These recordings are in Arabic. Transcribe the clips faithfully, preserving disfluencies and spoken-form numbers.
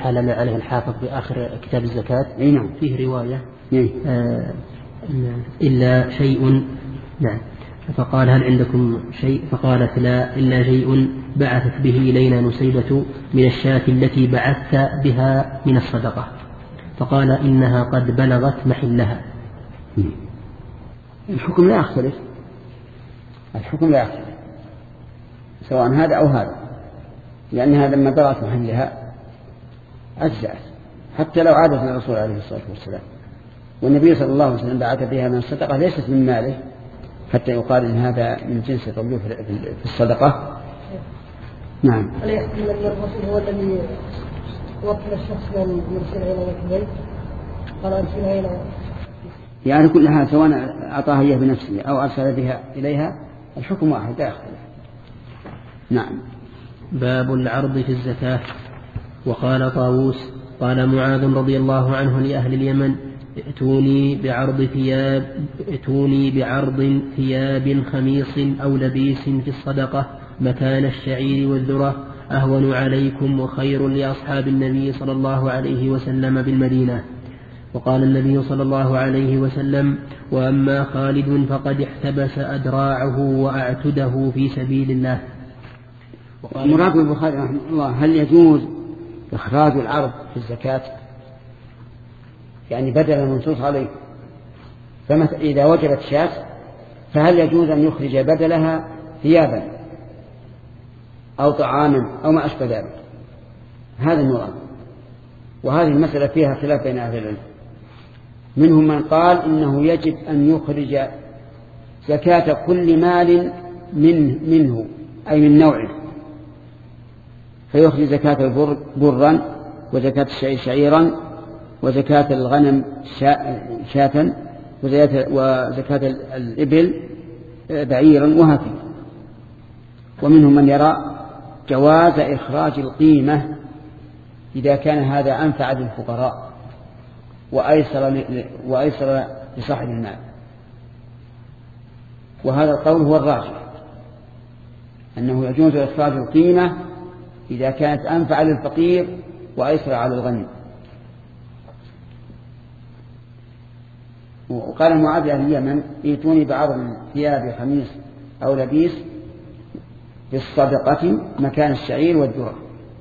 على ما عليه الحافظ بآخر كتاب الزكاة. نعم. فيه رواية نعم. آه إلا شيء. نعم. فقال هل عندكم شيء؟ فقالت لا إلا شيء بعثت به إلينا نسيبة من الشاة التي بعثت بها من الصدقة. فقال إنها قد بلغت محلها. الحكم لا يختلف، الحكم لا يختلف سواء هذا أو هذا، لأنها لما بلغت محلها أجزأت حتى لو عادت للرسول عليه الصلاة والسلام، والنبي صلى الله عليه وسلم بعث بها من الصدقة ليست من ماله حتى يقال إن هذا من جنس الرجوع في الصدقة. نعم. هل يحتمل أن الرسول هو الذي وكل الشخص من يرسلها إلى البيت؟ قال أرسلها إلى يعني كلها سواء أعطاها إياه بنفسه أو أرسل بها إليها الحكم واحد لا يختلف. نعم. باب العرض في الزكاة. وقال طاووس قال معاذ رضي الله عنه لأهل اليمن ائتوني بعرض ثياب ائتوني بعرض ثياب خميص أو لبيس في الصدقة مكان الشعير والذرة أهون عليكم وخير لأصحاب النبي صلى الله عليه وسلم بالمدينة. وقال النبي صلى الله عليه وسلم وأما خالد فقد احتبس أدراعه وأعتده في سبيل الله. مراد البخاري رحمه الله هل يجوز إخراج العرض في الزكاة؟ يعني بدل منصوص عليه، فمثلا إذا وجبت شاة فهل يجوز أن يخرج بدلها ثيابا أو طعاما أو ما أشبه ذلك؟ هذا المراد. وهذه المسألة فيها خلاف بين أهل العلم، منهم من قال إنه يجب أن يخرج زكاة كل مال من منه أي من نوعه، فيخرج زكاة البر برا وزكاة الشعير شعيرا وزكاة الغنم شاة وزكاة الإبل بعيرا وهكذا. ومنهم من يرى جواز إخراج القيمة إذا كان هذا أنفع للفقراء وأيسر وأيسر لصاحب المال، وهذا القول هو الراجح أنه يجوز إخراج القيمة إذا كانت أنفع للفقير وأيسر على الغني. وقال معاذ أهل اليمن ائتوني بعرض ثياب خميس أو لبيس في الصدقة مكان الشعير والذرة،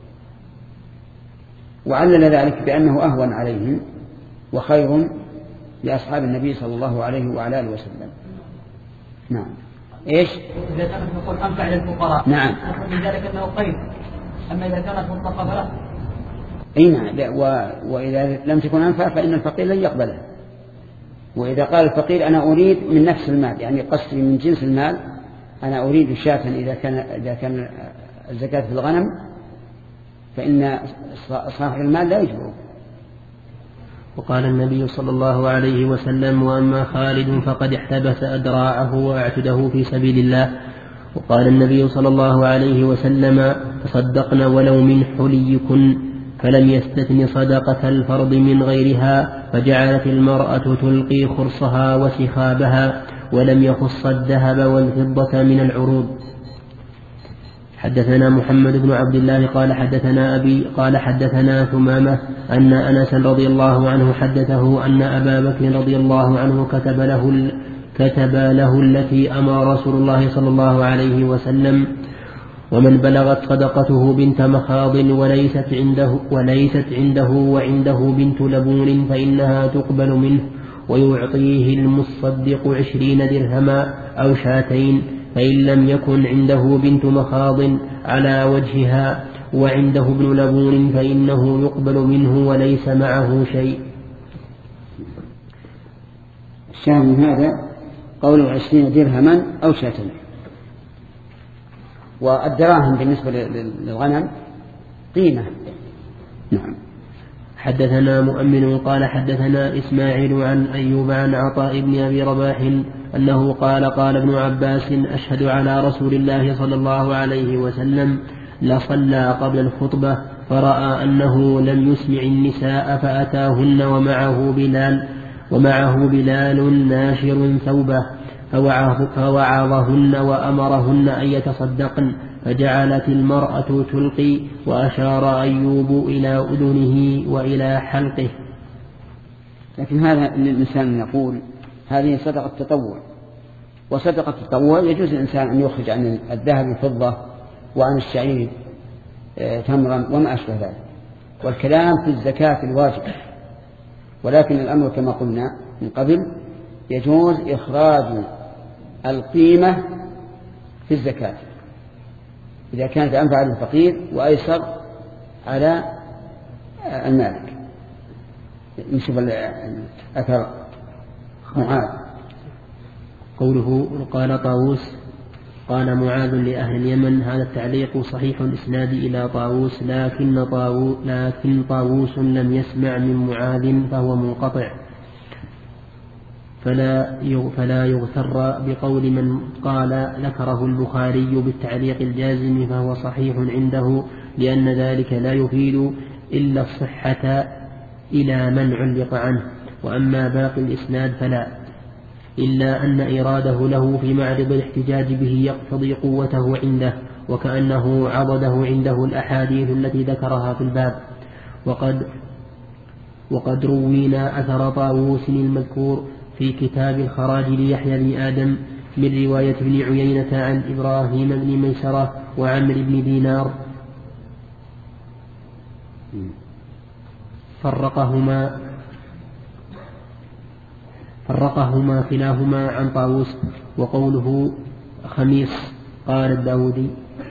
وعلل ذلك بأنه أهون عليهم وخير لأصحاب النبي صلى الله عليه وعلى آله وسلم. نعم. إيش؟ إذا كانت نقول أنفع للفقراء. نعم. من ذلك أنه قيد، أما إذا كانت مطلقة فلا. أي نعم. وإذا لم تكن أنفع فإن الفقير لن يقبله. وإذا قال الفقير أنا أريد من نفس المال، يعني قصدي من جنس المال، أنا أريد شاة إذا كان إذا كان الزكاة في الغنم، فإن صاحب المال لا يجبره. وقال النبي صلى الله عليه وسلم وأما خالد فقد احتبس أدراعه وأعتده في سبيل الله. وقال النبي صلى الله عليه وسلم تصدقن ولو من حليكن، فلم يستثن صدقة الفرض من غيرها، فجعلت المرأة تلقي خرصها وسخابها ولم يخص الذهب والفضة من العروض. حدثنا محمد بن عبد الله قال حدثنا أبي قال حدثنا ثمامة أن أنس رضي الله عنه حدثه أن أبا بكر رضي الله عنه كتب له كتب له التي أمر رسول الله صلى الله عليه وسلم ومن بلغت صدقته بنت مخاض وليست عنده وليست عنده وعنده بنت لبون فإنها تقبل منه ويعطيه المصدق عشرين درهما أو شاتين، فإن لم يكن عنده بنت مخاض على وجهها وعنده ابن لبون فإنه يقبل منه وليس معه شيء. الشاهد من هذا قوله عشرين درهما أو شاتين، والدراهم بالنسبة للغنم قيمة. نعم. حدثنا مؤمن قال حدثنا إسماعيل عن أيوب عن عطاء بن أبي رباح أنه قال قال ابن عباس أشهد على رسول الله صلى الله عليه وسلم لصلى قبل الخطبة فرأى أنه لم يسمع النساء فأتاهن ومعه بلال ومعه بلال ناشر ثوبه فوعظهن وأمرهن أن يتصدقن، فجعلت المرأة تلقي، وأشار أيوب إلى أذنه وإلى حلقه. لكن هذا الإنسان يقول هذه صدقة تطوع، وصدقة التطوع يجوز الإنسان أن يخرج عن الذهب الفضة وعن الشعير تمرا وما أشبه ذلك، والكلام في الزكاة الواجبة. ولكن الأمر كما قلنا من قبل يجوز إخراج القيمة في الزكاة إذا كانت أنفع للفقير وأيسر على المالك. نشوف الأثر معاذ. قوله قال طاووس قال معاذ لأهل اليمن. هذا التعليق صحيح الإسناد إلى طاووس، لكن طاووس, لكن طاووس لم يسمع من معاذ فهو منقطع، فلا فلا يغتر بقول من قال ذكره البخاري بالتعليق الجازم فهو صحيح عنده، لأن ذلك لا يفيد إلا الصحة إلى من علق عنه. وأما باقي الإسناد فلا، إلا أن إراده له في معرض الاحتجاج به يقتضي قوته عنده، وكأنه عضده عنده الأحاديث التي ذكرها في الباب. وقد وقد روينا أثر طاووس المذكور في كتاب الخراج ليحيى بن آدم من رواية ابن عيينة عن إبراهيم بن ميسرة وعمر بن دينار فرقهما فرقهما كلاهما عن طاووس. وقوله خميس قال الداودي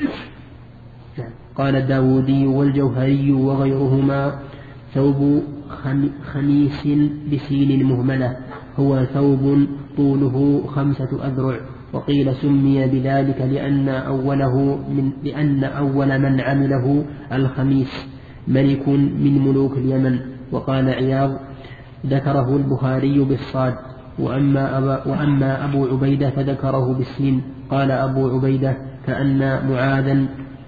قال الداودي والجوهري وغيرهما ثوب خميس بسين المهملة، هو ثوب طوله خمسة أذرع. وقيل سمي بذلك لأن أوله من لأن أول من عمله الخميس ملك من ملوك اليمن. وقال عياض ذكره البخاري بالصاد، وأما, أبا وأما أبو عبيدة فذكره بالسين. قال أبو عبيدة كأن معاذا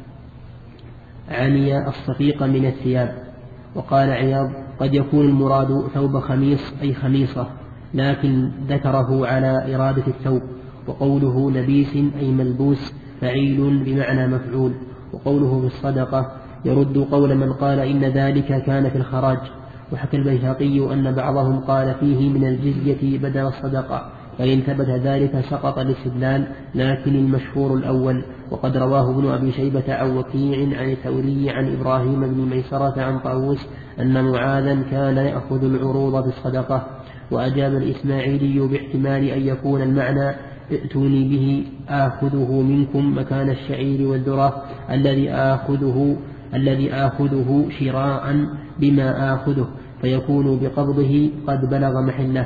عني الصفيق من الثياب. وقال عياض قد يكون المراد ثوب خميص أي خميصة، لكن ذكره على إرادة الثوب. وقوله لبيس أي ملبوس فعيل بمعنى مفعول. وقوله بالصدقة يرد قول من قال إن ذلك كان في الخراج. وحكى البيهقي أن بعضهم قال فيه من الجزية بدل الصدقة، فإن ثبت ذلك سقط الاستدلال، لكن المشهور الأول. وقد رواه ابن أبي شيبة عن وكيع عن الثوري عن إبراهيم بن ميسرة عن طاووس أن معاذا كان يأخذ العروض بالصدقة. وأجاب الإسماعيلي باحتمال أن يكون المعنى ائتوني به آخذه منكم مكان الشعير والذرة الذي آخذه الذي آخذه شراء بما آخذه، فيكون بقبضه قد بلغ محله،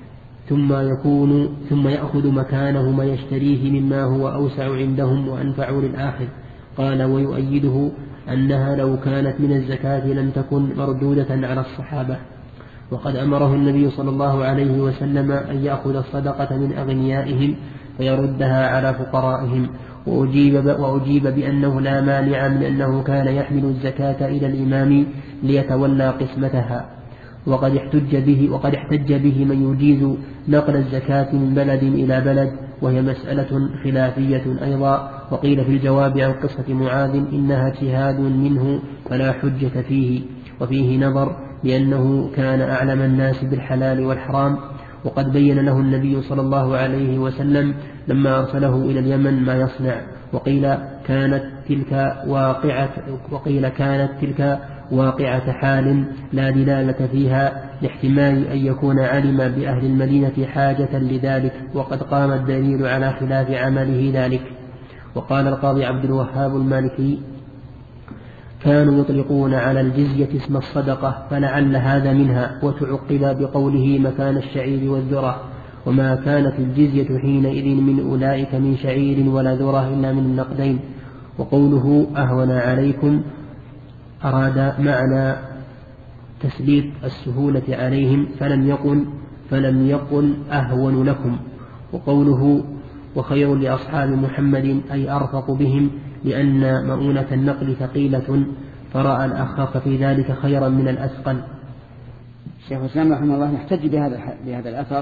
ثم يكون ثم يأخذ مكانه ما يشتريه مما هو أوسع عندهم وأنفع للآخر. قال ويؤيده أنها لو كانت من الزكاة لم تكن مردودة على الصحابة. وقد أمره النبي صلى الله عليه وسلم أن يأخذ الصدقة من أغنيائهم فيردها على فقرائهم. وأجيب, وأجيب بأنه لا مانع من أنه كان يحمل الزكاة إلى الإمام ليتولى قسمتها. وقد احتج به, وقد احتج به من يجيز نقل الزكاة من بلد إلى بلد، وهي مسألة خلافية أيضا. وقيل في الجواب عن قصة معاذ إنها اجتهاد منه فلا حجة فيه، وفيه نظر لأنه كان أعلم الناس بالحلال والحرام. وقد بين له النبي صلى الله عليه وسلم لما أرسله إلى اليمن ما يصنع. وقيل كانت تلك واقعة وقيل كانت تلك واقعة حال لا دلالة فيها، لاحتمال أن يكون علم بأهل المدينة حاجة لذلك، وقد قام الدليل على خلاف عمله ذلك. وقال القاضي عبد الوهاب المالكي كانوا يطلقون على الجزية اسم الصدقة، فلعل هذا منها. وتعقب بقوله مكان الشعير والذرة، وما كانت الجزية حينئذ من أولئك من شعير ولا ذرة إلا من النقدين. وقوله أهون عليكم أراد معنى تسليط السهولة عليهم، فلم يقل فلم يقل أهون لكم. وقوله وخير لأصحاب محمد أي أرفق بهم، لأن مؤونة النقل ثقيلة، فرأى الأخف في ذلك خيرا من الأثقل. الشيخ الإسلام رحمه الله يحتج بهذا بهذا الأثر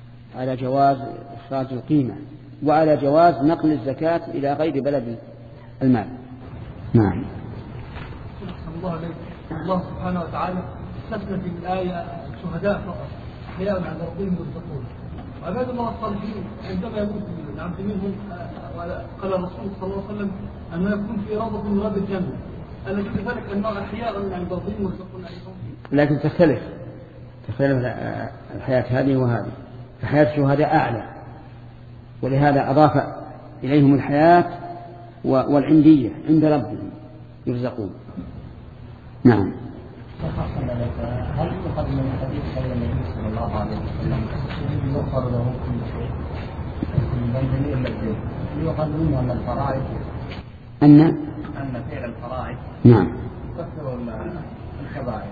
على جواز إخراج القيمة، وعلى جواز نقل الزكاة إلى غير بلد المال. نعم. الله عليك. الله سبحانه وتعالى استثنى في الآية الشهداء فقط أحياء عند ربهم يرزقون، وعباد الله الصالحين عندما يموت العبد منهم قال الرسول صلى الله عليه وسلم أنه يكون في روضة من رياض الجنة، ألا كذلك أنه أحياء عند ربهم يرزقون أيضا؟ لكن تختلف تختلف الحياة هذه وهذه، فحياة الشهداء أعلى، ولهذا أضاف إليهم الحياة والعندية عند ربهم يرزقون. نعم. هل يؤخذ من حديث قول النبي صلى الله عليه وسلم يغفر له كل شيء من جميع الذنوب، يؤخذ منه أن الفرائض أن أن فعل الفرائض نعم يكفر الكبائر؟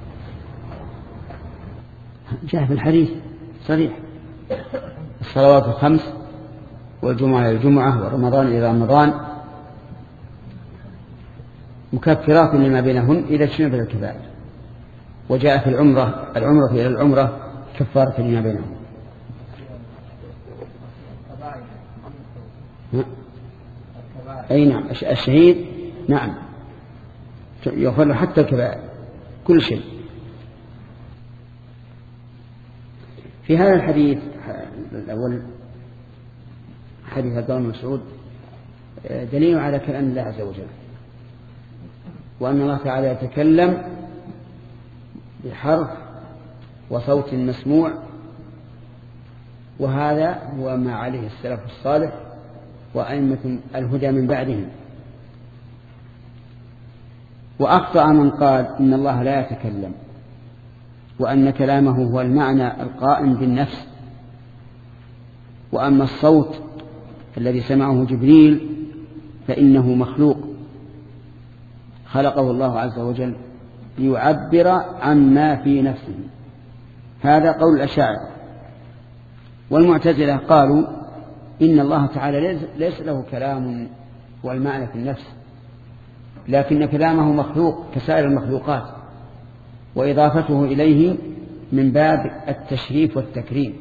جاء في الحديث صريح: الصلوات الخمس والجمعة إلى الجمعة ورمضان إلى رمضان مكفرات لما بينهن إذا اجتنبت الكبائر. وجاء في العمرة العمرة إلى العمرة كفارة لما بينهن. أي نعم، الشهيد نعم يغفر له حتى الكبائر كل شيء. في هذا الحديث الأول حديث عبد الله بن مسعود دليل على كلام الله عز وجل، وأن الله تعالى يتكلم بحرف وصوت مسموع، وهذا هو ما عليه السلف الصالح وأئمة الهدى من بعدهم. وأخطأ من قال إن الله لا يتكلم وأن كلامه هو المعنى القائم بالنفس، وأما الصوت الذي سمعه جبريل فإنه مخلوق خلقه الله عز وجل ليعبر عما في نفسه. هذا قول الأشاعرة. والمعتزلة قالوا إن الله تعالى ليس له كلام والمعنى في النفس، لكن كلامه مخلوق كسائر المخلوقات، وإضافته إليه من باب التشريف والتكريم.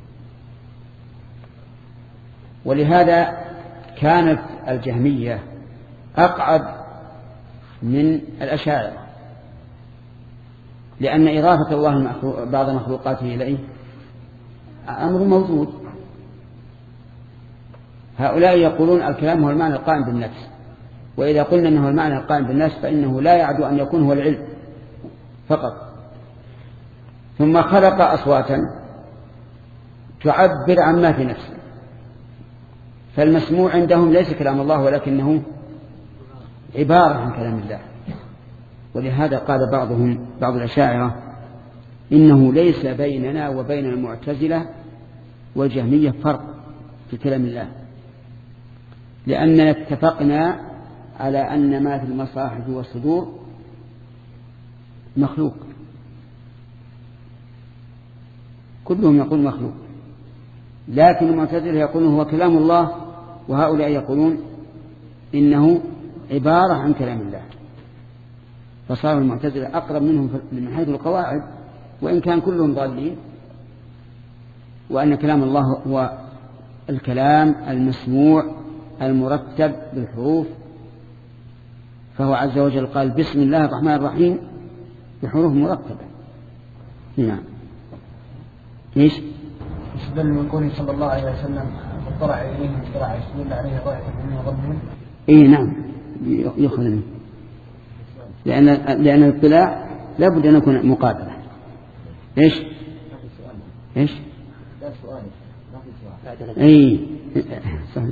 ولهذا كانت الجهمية أقعد من الأشاعرة، لأن إضافة الله بعض مخلوقاته إليه أمر موجود. هؤلاء يقولون الكلام هو المعنى القائم بالنفس، وإذا قلنا أنه المعنى القائم بالنفس فإنه لا يعدو أن يكون هو العلم فقط. ثم خلق أصواتا تعبر عما في نفسه، فالمسموع عندهم ليس كلام الله ولكنه عبارة عن كلام الله. ولهذا قال بعضهم بعض الأشاعرة إنه ليس بيننا وبين المعتزلة والجهمية فرق في كلام الله، لأننا اتفقنا على أن ما في المصاحف والصدور مخلوق، كلهم يقول مخلوق، لكن المعتزلة يقولون هو كلام الله، وهؤلاء يقولون إنه عبارة عن كلام الله. فصار المعتزلة أقرب منهم من حيث القواعد، وإن كان كلهم ضالين، وأن كلام الله هو الكلام المسموع المرتب بالحروف. فهو عز وجل قال بسم الله الرحمن الرحيم بحروف مرتبة. نعم. ايش؟ استدل من قوله صلى الله عليه وسلم اطلع اليهم اطلاع يستدل عليه ضائفة من ربهم. اي نعم يؤخذ منه، لأن لأن الاطلاع لا بد أن يكون مقابلة. ايش؟ ايش؟ لا سؤال ما في سؤال. اي صحيح.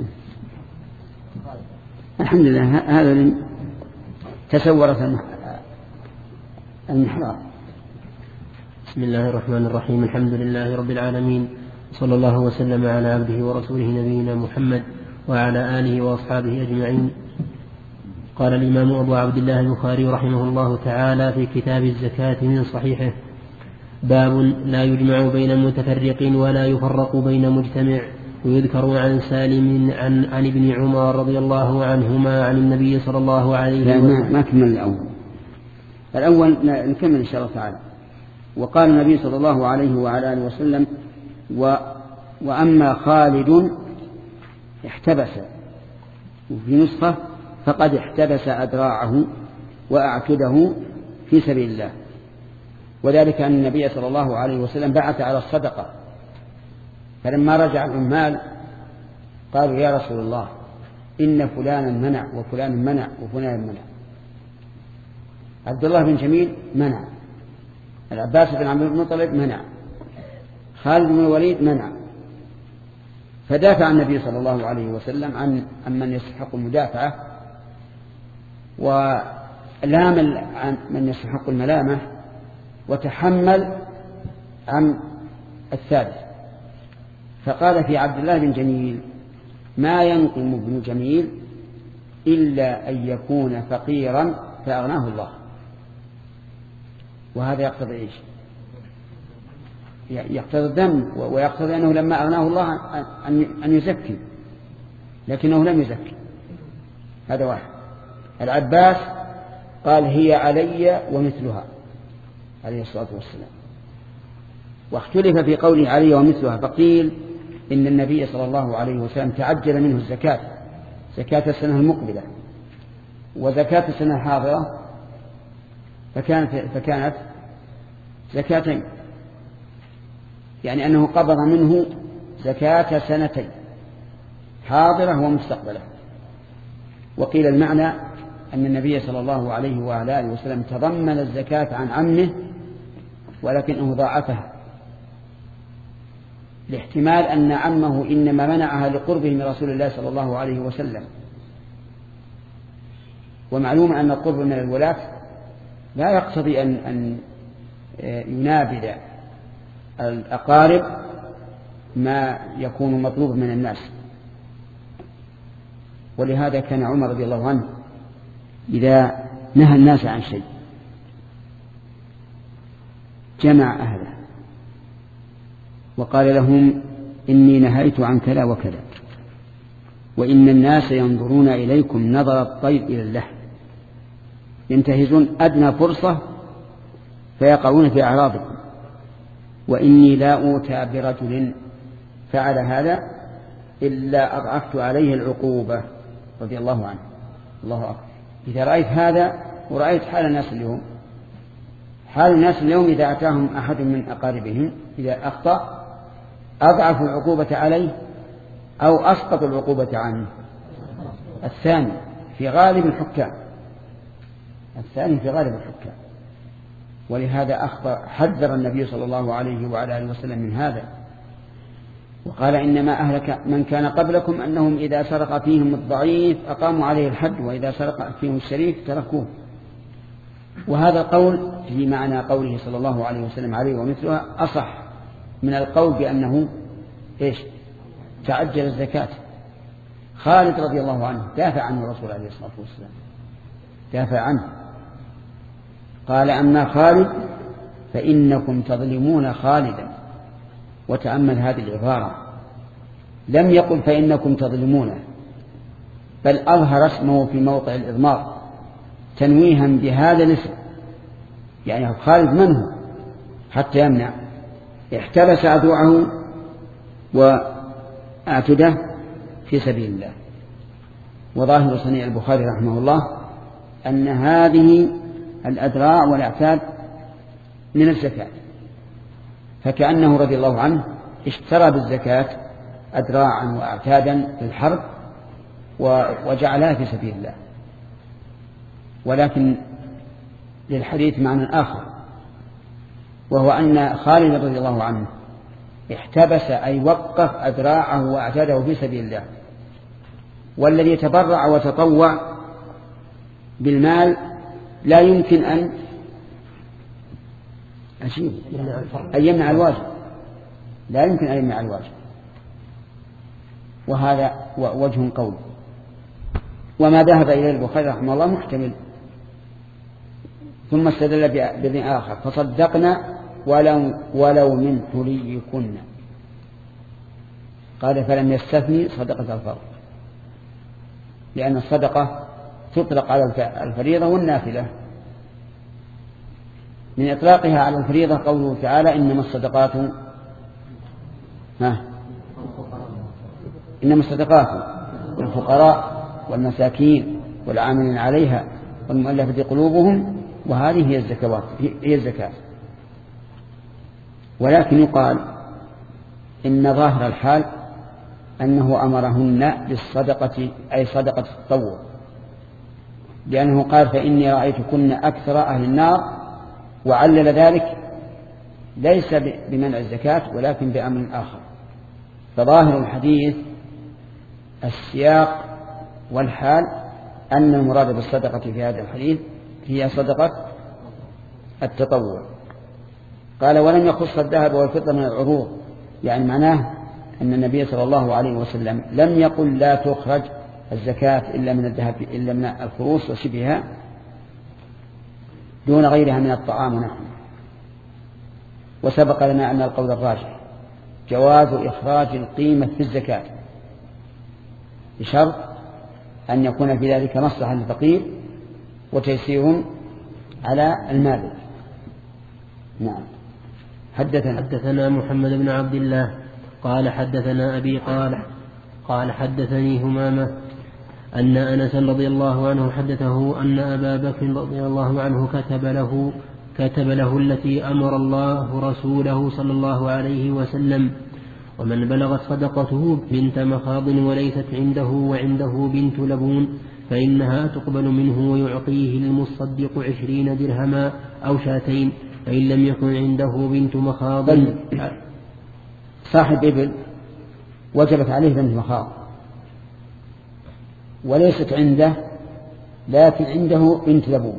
الحمد لله هذا تسورت المحراب. بسم الله الرحمن الرحيم. الحمد لله رب العالمين، صلى الله وسلم على عبده ورسوله نبينا محمد وعلى آله وأصحابه أجمعين. قال الإمام أبو عبد الله البخاري رحمه الله تعالى في كتاب الزكاة من صحيحه: باب لا يجمع بين متفرق ولا يفرق بين مجتمع. ويذكر عن سالم عن, عن ابن عمر رضي الله عنهما عن النبي صلى الله عليه وسلم. لا ما كمل الأول الأول نكمل إن شاء الله تعالى. وقال النبي صلى الله عليه وعلى آله وسلم: و وأما خالد احتبس، وفي نسخة فقد احتبس أدراعه وأعتده في سبيل الله. وذلك أن النبي صلى الله عليه وسلم بعث على الصدقة، فلما رجع العمال قالوا يا رسول الله إن فلانا منع وفلان منع وفلان منع. عبد الله بن جميل منع، العباس بن عبد المطلب منع، خالد بن الوليد منع. فدافع النبي صلى الله عليه وسلم عن من يستحق المدافعة، ولام عن من يستحق الملامة، وتحمل عن الثالث. فقال في عبد الله بن جميل ما ينقم ابن جميل إلا أن يكون فقيرا فأغناه الله. وهذا يقتضي إيش؟ يقتضي الذم، ويقتضي أنه لما أغناه الله أن يزكي، لكنه لم يزكي. هذا واحد. العباس قال هي علي ومثلها عليه الصلاة والسلام. واختلف في قوله علي ومثلها، فقيل إن النبي صلى الله عليه وسلم تعجل منه الزكاة، زكاة السنة المقبلة وزكاة السنة الحاضرة، فكانت, فكانت زكاتين، يعني أنه قبض منه زكاة سنتين حاضرة ومستقبلة. وقيل المعنى أن النبي صلى الله عليه وعلى آله وسلم تضمن الزكاة عن عمه ولكنه ضاعفها، لاحتمال أن عمه إنما منعها لقربه من رسول الله صلى الله عليه وسلم. ومعلوم أن القرب من الولاة لا يقتضي أن, أن ينابذ الأقارب ما يكون مطلوب من الناس. ولهذا كان عمر رضي الله عنه إذا نهى الناس عن شيء جمع أهله وقال لهم إني نهيت عن كذا وكذا، وإن الناس ينظرون إليكم نظر الطير إلى اللحم، ينتهزون أدنى فرصة فيقعون في أعراضكم، وإني لا أوتى برجل فعل هذا إلا أضعفت عليه العقوبة رضي الله عنه. الله أكبر. إذا رأيت هذا ورأيت حال الناس اليوم، حال الناس اليوم إذا أتاهم أحد من أقاربهم إذا أخطأ أضعفوا العقوبة عليه أو أسقطوا العقوبة عنه. الثاني في غالب الحكام، الثاني في غالب الحكام. ولهذا أخبر حذر النبي صلى الله عليه وعلى آله وسلم من هذا، وقال إنما أهلك من كان قبلكم أنهم إذا سرق فيهم الضعيف أقاموا عليه الحد، وإذا سرق فيهم الشريف تركوه. وهذا القول في معنى قوله صلى الله عليه وسلم عليه ومثلها أصح من القول بأنه إيش؟ تعجل الزكاة. خالد رضي الله عنه دافع عنه الرسول عليه الصلاة والسلام، دافع عنه قال أما خالد فإنكم تظلمون خالدا. وتأمل هذه العبارة، لم يقل فإنكم تظلمونه، بل أظهر اسمه في موضع الإضمار تنويها بهذا الاسم، يعني خالد من هو حتى يمنع. احتبس أذرعه وأعتده في سبيل الله. وظاهر صنيع البخاري رحمه الله أن هذه الأذراع والأعتاد من الزكاة، فكأنه رضي الله عنه اشترى بالزكاة أذراعا وأعتادا للحرب وجعلها في سبيل الله. ولكن للحديث معنى آخر، وهو أن خالد رضي الله عنه احتبس أي وقف أذراعه وأعتاده في سبيل الله. والذي يتبرع وتطوع بالمال لا يمكن أن أشيء أن يمنع الواجب، لا يمكن أن يمنع الواجب. وهذا وجه قول. وما ذهب إليه البخاري رحمه الله محتمل. ثم استدل بذن آخر فصدقنا ولو, ولو من حليكن، قال فلم يستثني صدقة الفرض، لأن الصدقة تطلق على الفريضة والنافلة. من إطلاقها على الفريضة قوله تعالى إنما الصدقات ها إنما الصدقات للفقراء والمساكين والعاملين عليها والمؤلفة قلوبهم، وهذه هي الزكوات هي الزكاة. ولكن يقال إن ظاهر الحال أنه أمرهن بالصدقة، أي صدقة التطوع، لأنه قال فإني رأيتكن أكثر أهل النار، وعلل ذلك ليس بمنع الزكاة ولكن بأمر آخر. فظاهر الحديث السياق والحال أن المراد بالصدقة في هذا الحديث هي صدقة التطوع. قال ولم يخص الذهب والفضة من العروض، يعني معناه أن النبي صلى الله عليه وسلم لم يقل لا تخرج الزكاة إلا من الذهب إلا من الخروص وشبهها دون غيرها من الطعام ونحن. وسبق لنا أن القول الراجح جواز إخراج القيمة في الزكاة بشرط أن يكون في ذلك مصلحة للفقير وتيسير على المال. نعم. حدثنا حدثنا محمد بن عبد الله قال حدثنا أبي قال قال حدثني همامة أن أنس رضي الله عنه حدثه أن أبا بكر رضي الله عنه كتب له كتب له التي أمر الله رسوله صلى الله عليه وسلم: ومن بلغت صدقته بنت مخاض وليست عنده وعنده بنت لبون فإنها تقبل منه ويعطيه المصدق عشرين درهما أو شاتين، فإن لم يكن عنده بنت مخاض. صاحب إبل وجبت عليه بنت مخاض وليست عنده لكن عنده بنت لبون،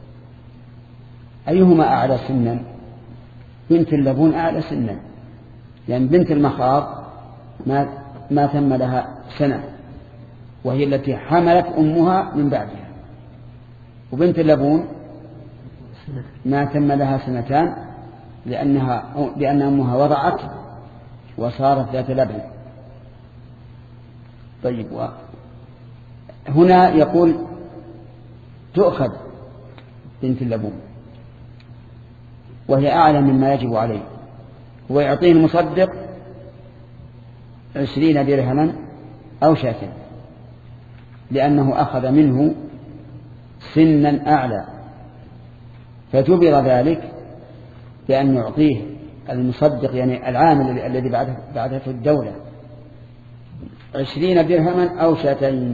أيهما أعلى سنا؟ بنت اللبون أعلى سنا، لأن بنت المخاض ما, ما تم لها سنة وهي التي حملت أمها من بعدها، وبنت اللبون ما تم لها سنتان لأنها لأن أمها وضعت وصارت ذات لبن. طيب، هنا يقول تؤخذ بنت اللبون وهي أعلى مما يجب عليه، ويعطيه المصدق عشرين درهما أو شاة لأنه أخذ منه سنا أعلى، فجبر ذلك بأن يعطيه المصدق يعني العامل الذي بعثته الدولة عشرين درهما أو شاتين.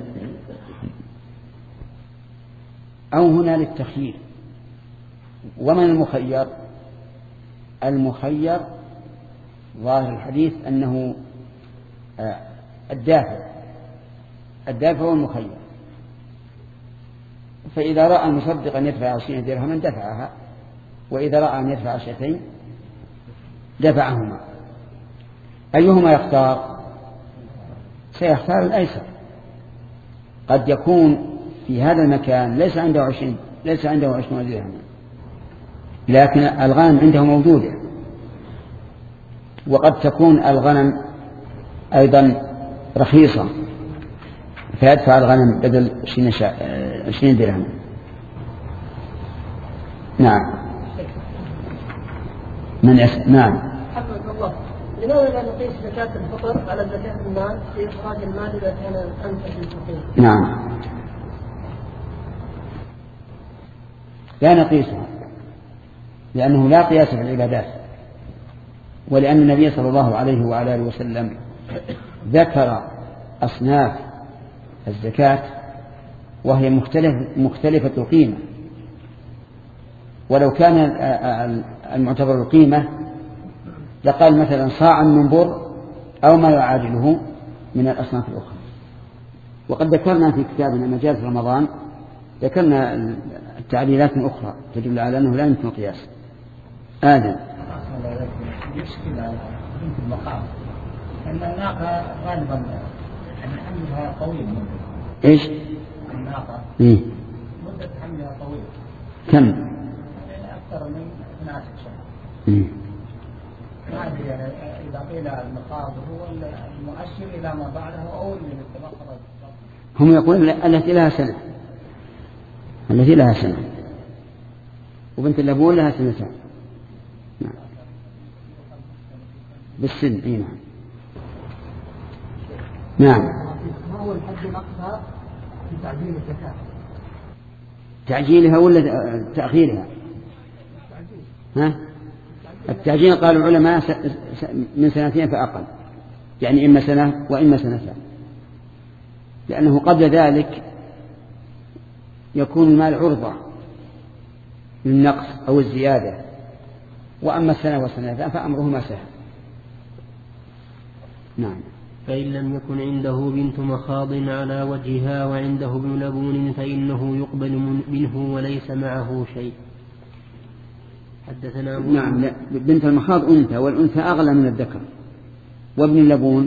أو هنا للتخيير. ومن المخير؟ المخير ظاهر الحديث أنه الدافع الدافع هو المخير، فإذا رأى المصدق أن يدفع عشرين درهما دفعها، وإذا رأى أن يدفع شاتين دفعهما. أيهما يختار؟ سيختار الأيسر. قد يكون في هذا المكان ليس عنده عشرين ليس عنده عشرين درهما لكن الغنم عنده موجودة، وقد تكون الغنم أيضا رخيصة فيدفع الغنم بدل عشرين درهم. نعم. من يس... نعم. حفظك الله. لماذا لا نقيس زكاة الفطر على زكاة المال في إخراج المال إذا كان أنفع للفقير؟ نعم، لا نقيسها لأنه لا قياس في العبادات، ولأن النبي صلى الله عليه وعلى آله وسلم ذكر أصناف الزكاة وهي مختلف مختلفة القيمة، ولو كان المعتبر القيمة لقال مثلا صاعا من بر أو ما يعادله من الأصناف الأخرى. وقد ذكرنا في كتابنا مجال رمضان ذكرنا التعليلات الأخرى تدل على أنه لا يمكن قياس. آدم يشكل على بنت المقام أن الناقة غالبا حملها طويل. إيش؟ الناقة إيه؟ مدة حملها طويل. كم؟ أكثر من اثنا عشر شهر. إيه؟ ما أدري إذا قيل المقام هو المؤشر إلى ما بعده أو اللي يتبقى. هم يقولون التي لها سنة التي لها سنة وبنت اللبون لها سنتان. نعم. بالسن. اي نعم. نعم. ما هو الحد الأقصى في تعديل الزكاة؟ تعجيلها ولا تأخيرها؟ ها؟ التعجيل قال العلماء من سنتين فأقل، يعني إما سنة وإما سنتين، لأنه قبل ذلك يكون المال عرضة للنقص أو الزيادة، وأما السنة والسنتين فأمرهما سهل. نعم. فإن لم يكن عنده بنت مخاض على وجهها وعنده ابن لبون فإنه يقبل منه وليس معه شيء. حدثنا نعم. لا. بنت المخاض أنثى، والأنثى أغلى من الذكر، وابن اللبون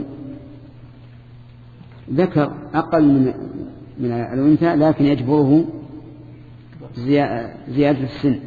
ذكر أقل من من الأنثى لكن يجبره زيادة السن.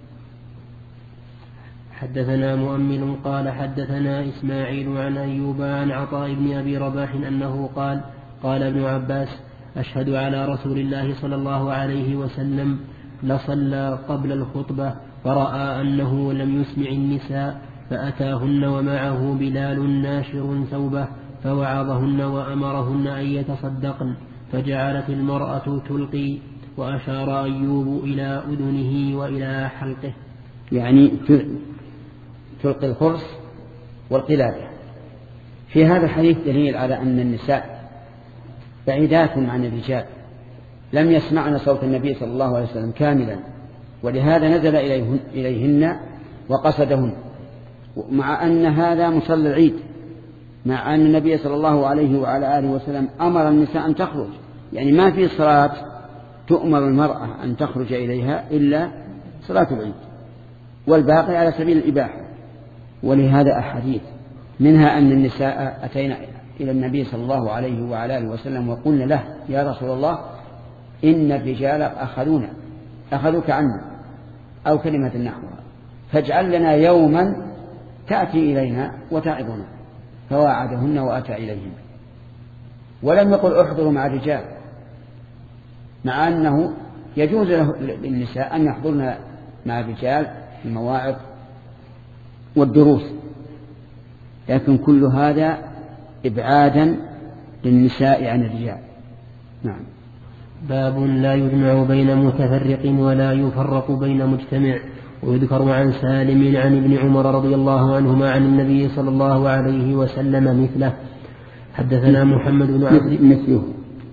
حدثنا مؤمل قال حدثنا إسماعيل عن أيوب عن عطاء بن أبي رباح أنه قال قال ابن عباس أشهد على رسول الله صلى الله عليه وسلم لصلى قبل الخطبة فرأى أنه لم يسمع النساء فأتاهن ومعه بلال ناشر ثوبه فوعظهن وأمرهن أن يتصدقن فجعلت المرأة تلقي وأشار أيوب إلى أذنه وإلى حلقه، يعني تلقي الخرس والقلادة. في هذا الحديث دليل على أن النساء بعيدات عن الرجال، لم يسمعن صوت النبي صلى الله عليه وسلم كاملا، ولهذا نزل إليهن وقصدهن، مع أن هذا مصلى العيد، مع أن النبي صلى الله عليه وعلى آله وسلم أمر النساء أن تخرج، يعني ما في صلاة تؤمر المرأة أن تخرج إليها إلا صلاة العيد، والباقي على سبيل الإباحة. ولهذا أحاديث منها أن النساء أتينا إلى النبي صلى الله عليه وعلى آله وسلم وقلنا له يا رسول الله إن الرجال أخذونا أخذوك عنا، أو كلمة نحوها، فاجعل لنا يوما تأتي إلينا وتعظنا، فواعدهن وأتى إليهم. ولم يقل احضروا مع الرجال، مع أنه يجوز للنساء أن يحضرن مع الرجال المواعظ والدروس، لكن كل هذا إبعادا للنساء عن الرجال. نعم. باب لا يجمع بين متفرق ولا يفرق بين مجتمع. ويذكر عن سالم عن ابن عمر رضي الله عنهما عن النبي صلى الله عليه وسلم مثله. حدثنا محمد بن عبد مثله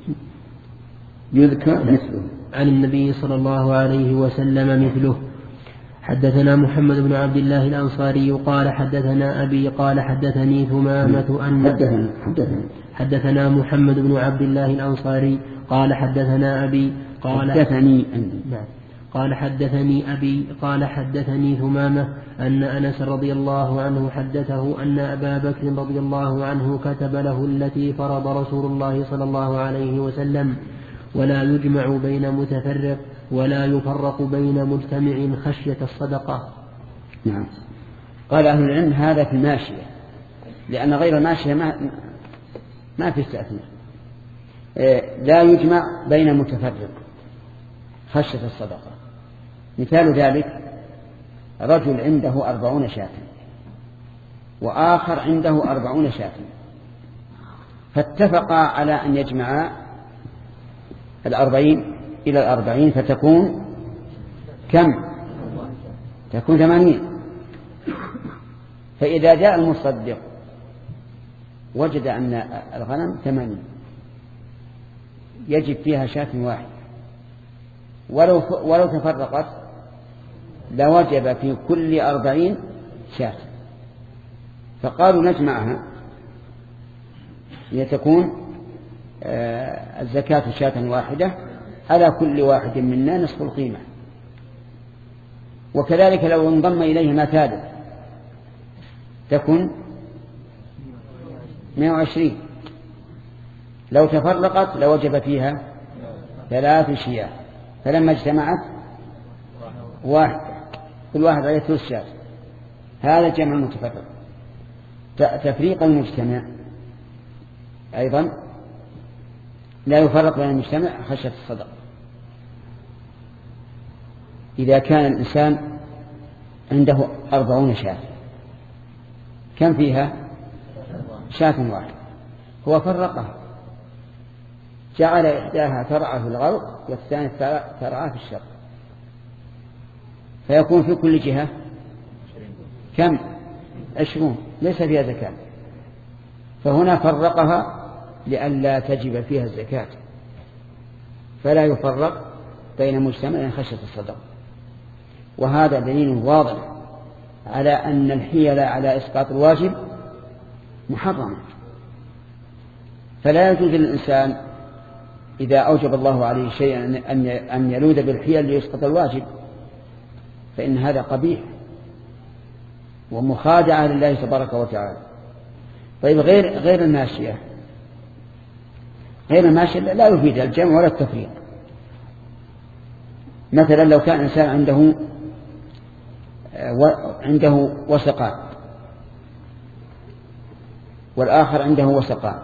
يذكر مثله عن النبي صلى الله عليه وسلم مثله. حدثنا محمد بن عبد الله الأنصاري قال حدثنا أبي قال حدثني ثمامة أن حدثنا, حدثنا. حدثنا محمد بن عبد الله الأنصاري قال حدثنا أبي قال حدثني قال حدثني أبي قال حدثني ثمامة أن أنس رضي الله عنه حدثه أن أبا بكر رضي الله عنه كتب له التي فرض رسول الله صلى الله عليه وسلم ولا يجمع بين متفرق ولا يفرق بين مجتمع خشية الصدقة. نعم. قال أهل العلم هذا في الماشية، لأن غير الماشية ما, ما في تأثير. لا يجمع بين متفرق خشية الصدقة. مثال ذلك رجل عنده أربعون شاة وآخر عنده أربعون شاة، فاتفقا على أن يجمعا الأربعين إلى الأربعين فتكون كم؟ تكون ثمانين. فإذا جاء المصدق وجد أن الغنم ثمانين يجب فيها شاة واحد، ولو ولو تفرقت لوجب في كل أربعين شاة. فقالوا نجمعها لتكون الزكاة شاة واحدة على كل واحد منا نصف القيمة. وكذلك لو انضم إليهما ثالث تكون مئة وعشرين. لو تفرقت لوجب فيها ثلاث شياه، فلما اجتمعت واحد كل واحد عليه ثلث شاة. هذا جمع المتفرق. تفريق المجتمع أيضا لا يفرق بين المجتمع خشية الصدقة. إذا كان الإنسان عنده أربعون شاة كم فيها؟ شاة واحد، هو فرقها، جعل إحداها ترعى في الغرب والثانية ترعى في الشرق، فيكون في كل جهة كم؟ عشرون، ليس فيها زكاة. فهنا فرقها لئلا تجب فيها الزكاة، فلا يفرق بين مجتمع خشية الصدقة. وهذا دليل واضح على أن الحيل على إسقاط الواجب محرمة. فلا يجوز للإنسان إذا أوجب الله عليه شيئا أن يلوذ بالحيل ليسقط الواجب، فإن هذا قبيح ومخادعة لله تبارك وتعالى. طيب غير غير الماشية، غير الماشية لا يفيد الجمع ولا التفريق. مثلا لو كان إنسان عنده عنده وسقان والآخر عنده وسقان،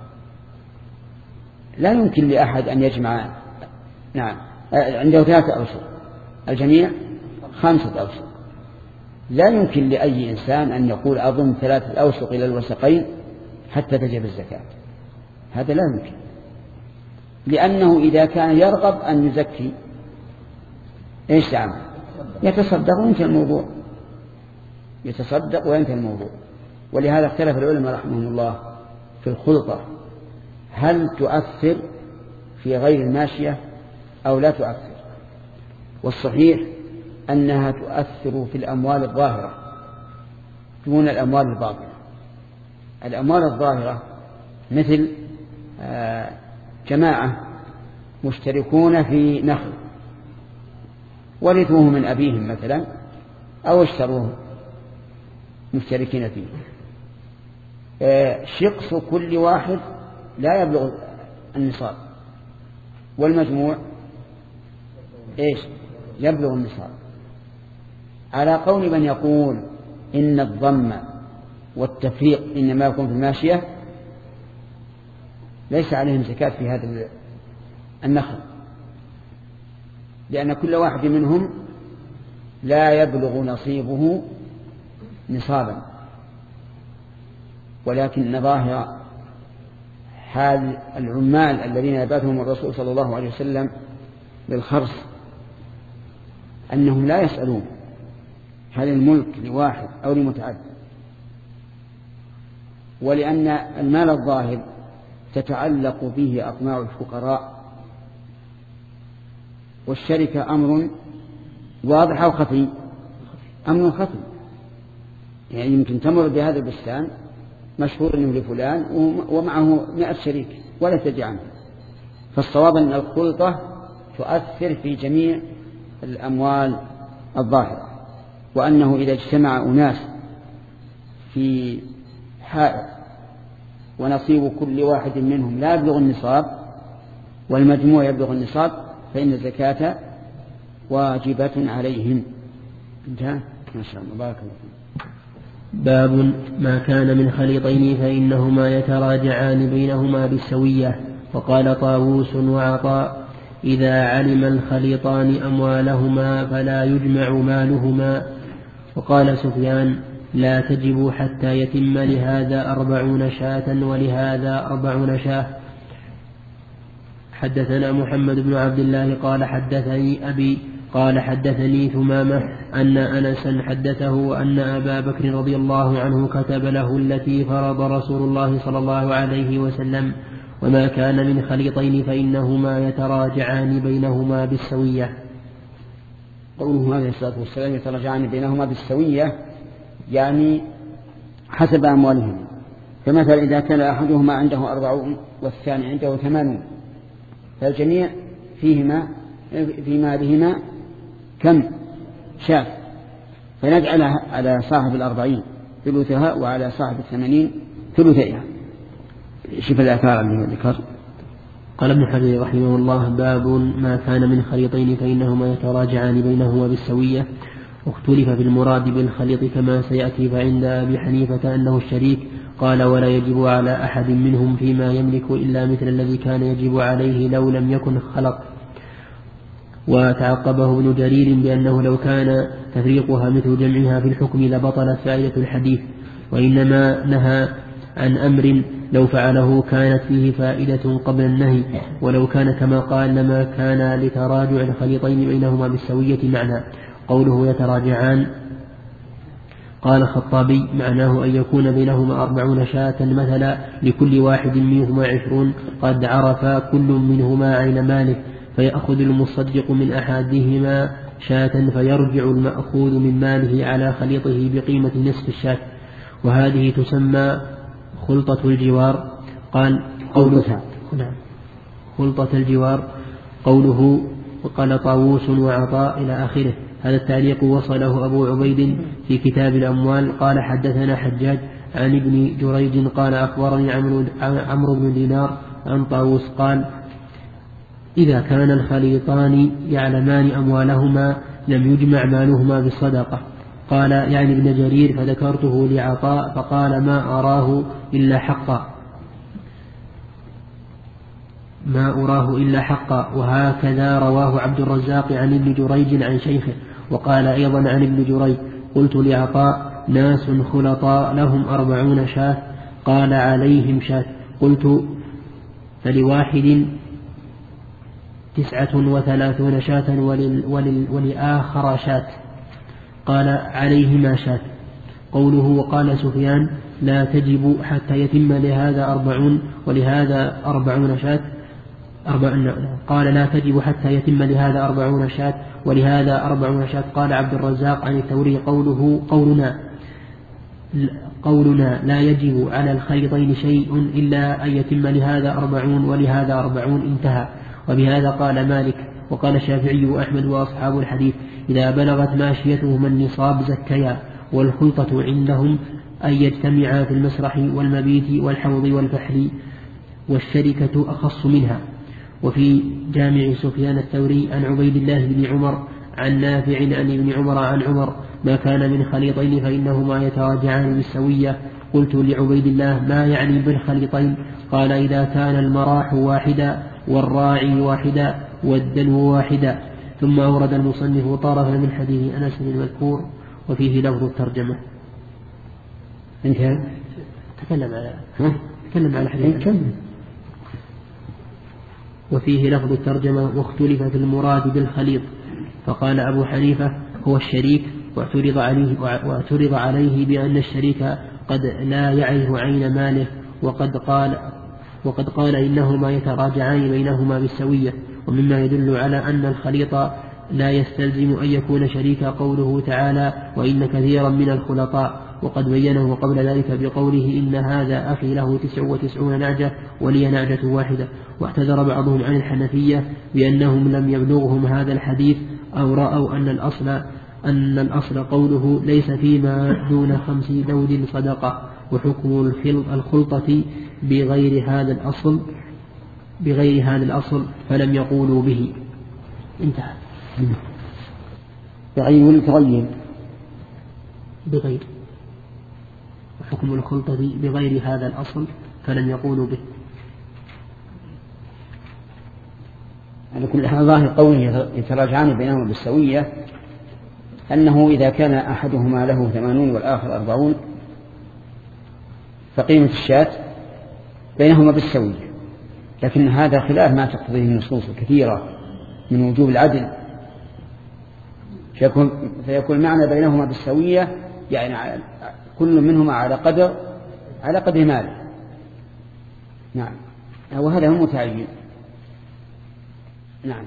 لا يمكن لأحد أن يجمع. نعم، عنده ثلاثة أوسق، الجميع خمسة أوسق. لا يمكن لأي إنسان أن يقول أضم ثلاثة أوسق إلى الوسقين حتى تجب الزكاة، هذا لا يمكن، لأنه إذا كان يرغب أن يزكي إيش يعمل؟ يتصدق وينتهي الموضوع، يتصدق وينتهي الموضوع. ولهذا اختلف العلماء رحمهم الله في الخلطة، هل تؤثر في غير الماشية أو لا تؤثر؟ والصحيح أنها تؤثر في الأموال الظاهرة دون الأموال الباطنة. الأموال الظاهرة مثل جماعة مشتركون في نخل ورثوه من أبيهم مثلا أو اشتروه مشتركين فيه، شقص كل واحد لا يبلغ النصاب، والمجموع إيش؟ يبلغ النصاب. على قول من يقول إن الضم والتفريق إنما يكون في الماشية ليس عليهم زكاة في هذا النخل، لأن كل واحد منهم لا يبلغ نصيبه نصابا، ولكن ظاهر حال العمال الذين يبعثهم الرسول صلى الله عليه وسلم للخرص أنهم لا يسألون هل الملك لواحد أو لمتعدد، ولأن المال الظاهر تتعلق به أطماع الفقراء، والشركة أمر واضح أو خفي؟ أمر خفي. يعني يمكن تمر بهذا البستان مشهور أنه لفلان ومعه مئة شريك ولا تدري عنه. فالصواب أن الخلطة تؤثر في جميع الأموال الظاهرة، وأنه إذا اجتمع أناس في حائط ونصيب كل واحد منهم لا يبلغ النصاب والمجموع يبلغ النصاب فإن الزكاة واجبة عليهم. انتهى؟ ما شاء الله، بارك الله فيك. باب ما كان من خليطين فإنهما يتراجعان بينهما بالسوية. وقال طاووس وعطاء: إذا علم الخليطان أموالهما فلا يجمع مالهما. وقال سفيان: لا تجب حتى يتم لهذا أربعون شاة ولهذا أربعون شاة. حدثنا محمد بن عبد الله قال حدثني أبي قال حدثني ثمامة أن أنسا حدثه أن أبا بكر رضي الله عنه كتب له التي فرض رسول الله صلى الله عليه وسلم: وما كان من خليطين فإنهما يتراجعان بينهما بالسوية. قوله عليه الصلاة والسلام يتراجعان بينهما بالسوية يعني حسب أموالهم. فمثلا إذا كان أحدهما عنده أربعون والثاني عنده ثمانون فالجميع فيهما في مالهما كم؟ شاة، فنجعل على صاحب الأربعين ثلثها وعلى صاحب الثمانين ثلثيها. شوف الآثار اللي ذكر. قال ابن حجر رحمه الله: باب ما كان من خليطين فإنهما يتراجعان بينهما بالسوية. واختلف في المراد بالخليط كما سيأتي، فعند أبي حنيفة أنه الشريك، قال: ولا يجب على أحد منهم فيما يملك إلا مثل الذي كان يجب عليه لو لم يكن خلط. وتعقبه ابن جرير بأنه لو كان تفريقها مثل جمعها في الحكم لبطلت فائدة الحديث، وإنما نهى عن أمر لو فعله كانت فيه فائدة قبل النهي، ولو كان كما قال لما كان لتراجع الخليطين بينهما بالسوية معنى. قوله يتراجعان قال الخطابي معناه أن يكون بينهما أربعون شاة مثلا لكل واحد منهما عشرون قد عرفا كل منهما عين مالك فيأخذ المصدق من أحدهما شاة فيرجع المأخوذ من ماله على خليطه بقيمة نصف الشاة، وهذه تسمى خلطة الجوار. قال قوله خلطة الجوار قوله وقال طاووس وعطاء إلى آخره. هذا التعليق وصله أبو عبيد في كتاب الأموال قال حدثنا حجاج عن ابن جريج قال أخبرني عمرو بن دينار عن طاووس قال إذا كان الخليطان يعلمان أموالهما لم يجمع مالهما بالصدقة. قال يعني ابن جرير فذكرته لعطاء فقال ما أراه إلا حقا ما أراه إلا حقا. وهكذا رواه عبد الرزاق عن ابن جريج عن شيخه. وقال أيضا عن ابن جريج قلت لعطاء ناس خلطاء لهم أربعون شاة قال عليهم شاة قلت فلواحد تسعة وثلاثون شاة ولل ولآخر شاة قال عليهما شاة. قوله وقال سفيان لا تجب حتى يتم لهذا أربعون ولهذا أربعون شاة قال لا تجب حتى يتم لهذا أربعون شاة ولهذا أربعون شاة. قال عبد الرزاق عن الثوري قوله قولنا قولنا لا يجب على الخيطين شيء إلا أن يتم لهذا أربعون ولهذا أربعون انتهى. وبهذا قال مالك وقال الشافعي وأحمد وأصحاب الحديث إذا بلغت ماشيتهما النصاب زكيا. والخلطة عندهم أن يجتمعا في المسرح والمبيت والحوض والفحل والشركة أخص منها. وفي جامع سفيان الثوري عن عبيد الله بن عمر عن نافع عن ابن عمر عن عمر ما كان من خليطين فإنهما يتراجعان بالسوية. قلت لعبيد الله ما يعني بالخليطين؟ قال إذا كان المراح واحدا والراعي واحدا والدلو واحدا. ثم أورد المصنف طرفا من حديث أنس المذكور وفيه لفظ الترجمة. انتهى تكلم على تكلم على حديث وفيه لفظ الترجمة واختلف في المراد بالخليط. فقال أبو حنيفة هو الشريك واعترض عليه, واعترض عليه بأن الشريك قد لا يعرف عين ماله وقد قال وقد قال إنهما يتراجعان بينهما بالسوية. ومما يدل على أن الخليط لا يستلزم أن يكون شريكا قوله تعالى وإن كثيرا من الخلطاء وقد بينه قبل ذلك بقوله إن هذا أخي له تسع وتسعون نعجة ولي نعجة واحدة. واعتذر بعضهم عن الحنفية بأنهم لم يبلغهم هذا الحديث أو رأوا أن الأصل أن الأصل قوله ليس فيما دون خمس دود صدقة وحكم الخلطة بغير هذا الأصل بغير هذا الأصل فلم يقولوا به. انتهى. تعين تغير بغير وحكم الخلطة بغير هذا الأصل فلم يقولوا به. على كل حال ظاهر قوله يتراجعان بينهما بالسوية أنه إذا كان أحدهما له ثمانون والآخر أربعون فقيمة الشاة بينهما بالسوية. لكن هذا خلاف ما تقتضيه النصوص الكثيرة من وجوب العدل فيكون, فيكون معنى بينهما بالسوية يعني كل منهما على قدر على قدر ماله. نعم وهذا هو متعين. نعم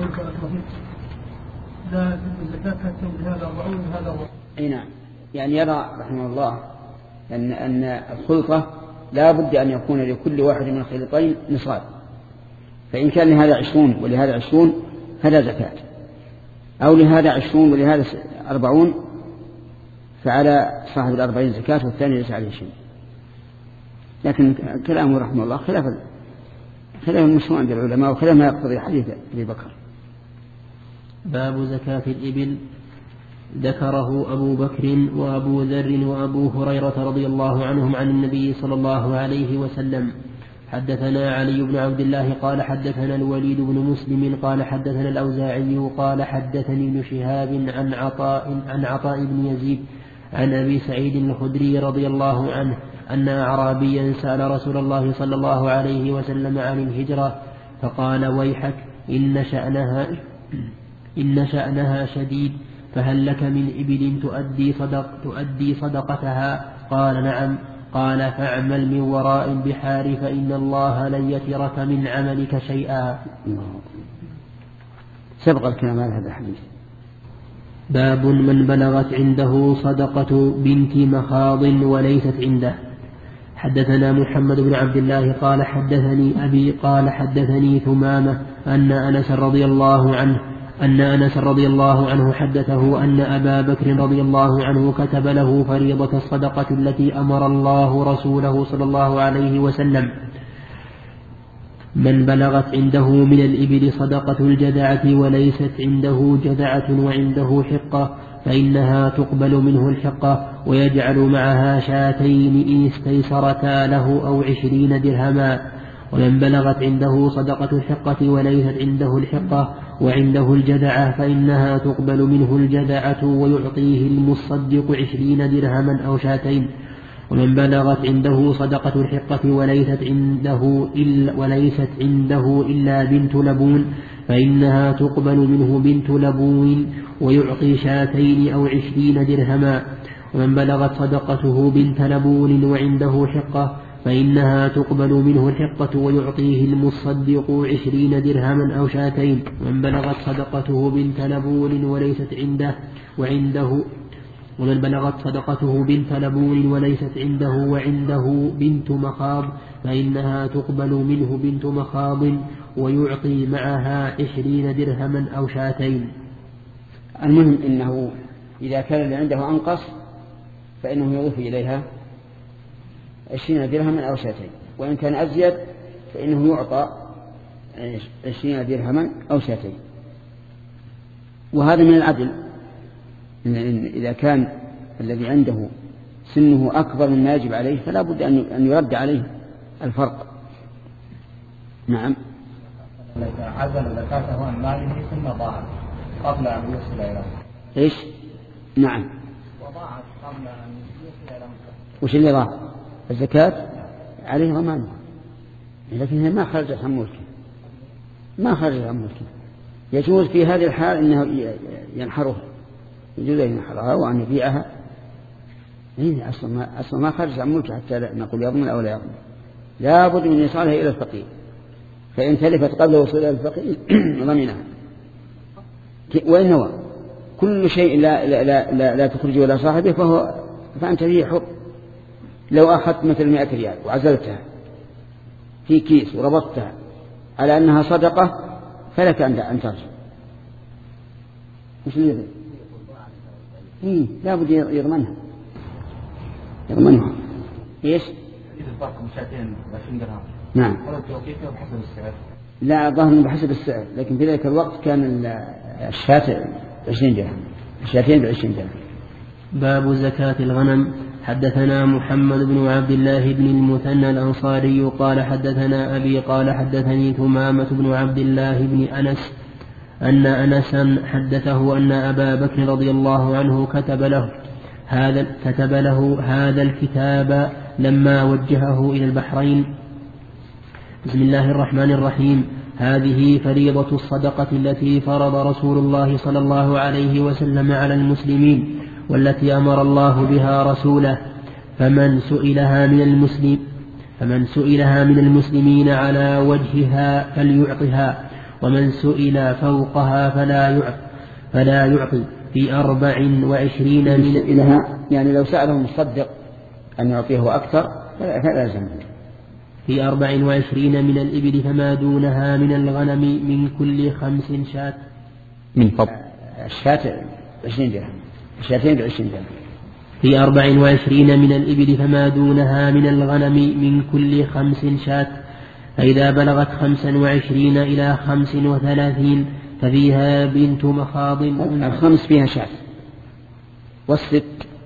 لا الزكاة كانت بهذا أربعون وهذا أربعون. أي نعم يعني يرى رحمه الله أن أن الخلطة لا بد أن يكون لكل واحد من الخليطين نصاب. فإن كان لهذا عشرون ولهذا عشرون فلا زكاة أو لهذا عشرون ولهذا أربعون فعلى صاحب الأربعين زكاة والثاني ليس عليه شيء. لكن كلامه رحمه الله خلاف خلاف المشروع عند العلماء وخلاف ما يقتضي حديث أبي بكر. باب زكاة الإبل. ذكره أبو بكر وأبو ذر وأبو هريرة رضي الله عنهم عن النبي صلى الله عليه وسلم. حدثنا علي بن عبد الله قال حدثنا الوليد بن مسلم قال حدثنا الأوزاعي قال حدثني ابن شهاب عن عطاء عن عطاء بن يزيد عن أبي سعيد الخدري رضي الله عنه أن أعرابيا سأل رسول الله صلى الله عليه وسلم عن الهجرة فقال ويحك إن شأنها إن شأنها شديد فهل لك من إبل تؤدي, صدق تؤدي صدقتها؟ قال نعم. قال فاعمل من وراء البحار فإن الله لن يترك من عملك شيئا. سبق الكلام على هذا الحديث. باب من بلغت عنده صدقة بنت مخاض وليست عنده. حدثنا محمد بن عبد الله قال حدثني أبي قال حدثني ثمامة أن أنس رضي الله عنه أن أنس رضي الله عنه حدثه أن أبا بكر رضي الله عنه كتب له فريضة الصدقة التي أمر الله رسوله صلى الله عليه وسلم. من بلغت عنده من الإبل صدقة الجذعة وليست عنده جذعة وعنده حقة فإنها تقبل منه الحقة ويجعل معها شاتين إن استيسرتا له أو عشرين درهما. ومن بلغت عنده صدقة الحقة وليست عنده الحقة وعنده الجذعة فإنها تقبل منه الجذعة ويعطيه المصدق عشرين درهما أو شاتين. ومن بلغت عنده صدقة الحقة وليست عنده إلا, وليست عنده إلا بنت لبون فإنها تقبل منه بنت لبون ويعطي شاتين أو عشرين درهما. ومن بلغت صدقته بنت لبون وعنده حقة فإنها تقبل منه الحقة ويعطيه المصدق عشرين درهما أو شاتين. ومن بلغت صدقته بنت لبون وليست عنده وعنده ومن بلغت صدقته بنت لبون وليست عنده وعنده بنت مخاض فإنها تقبل منه بنت مخاض ويعطي معها عشرين درهما أو شاتين. المهم إنه إذا كان اللي عنده أنقص فإنه يضيف إليها عشرين درهما أو شاتين، وإن كان أزيد فإنه يعطى عشرين درهما أو شاتين. وهذا من العدل، إن إذا كان الذي عنده سنه أكبر مما يجب عليه فلا بد أن يرد عليه الفرق. نعم. إذا عزل زكاته عن ماله ثم ضاعت قبل أن يوصل إلى إيش؟ نعم. وضاعت قبل أن يوصل إلى وش اللي ضاع؟ الزكاة عليه ضمانها، لكن هي ما خرجت عن ملكه، ما خرجت عن ملكه. يجوز في هذه الحال أنه ينحرها، يجوز أن ينحرها وأن يبيعها. إيه أصلا ما أصلا ما خرج عن ملكه حتى نقول يضمن أو لا يضمن. لا بد من إيصالها إلى الفقير، فإن تلفت قبل وصولها إلى الفقير ضمنها. وإن هو كل شيء لا لا لا, لا, لا تخرجه إلى صاحبه فهو فأنت فيه حر. لو أخذت مثل مئة ريال وعزلتها في كيس وربطتها على أنها صدقة فلك أن ترجع. مش اللي يبي؟ إيه لا بد يضمنها، يضمنها. إيش؟ إذا فرق مشاتين بعشرين درهم. نعم. ولا توقيته بحسب السعر. لا ظهر بحسب السعر، لكن في ذلك الوقت كان الشاة عشرين درهم، الشاتين بعشرين درهم. باب زكاة الغنم. حدثنا محمد بن عبد الله بن المثنى الأنصاري قال حدثنا أبي قال حدثني ثمامة بن عبد الله بن أنس أن أنسا حدثه أن أبا بكر رضي الله عنه كتب له هذا كتب له هذا الكتاب لما وجهه إلى البحرين. بسم الله الرحمن الرحيم. هذه فريضة الصدقة التي فرض رسول الله صلى الله عليه وسلم على المسلمين والتي أمر الله بها رسوله، فمن سئلها من المسلم فمن سئلها من المسلمين على وجهها فليعطها، ومن سئل فوقها فلا يعطي فلا يعطي في أربع وعشرين من سئلها، يعني لو سأله مصدق أن يعطيه أكثر فلا يلزم. في أربع وعشرين من الإبل فما دونها من الغنم من كل خمس شاة. من فضل الشاة عشرين درهم، الشاتين بعشرين درهم. في أربع وعشرين من الإبل فما دونها من الغنم من كل خمس شاة. فإذا بلغت خمسا وعشرين إلى خمس وثلاثين ففيها بنت مخاض. الخمس فيها شاة، والست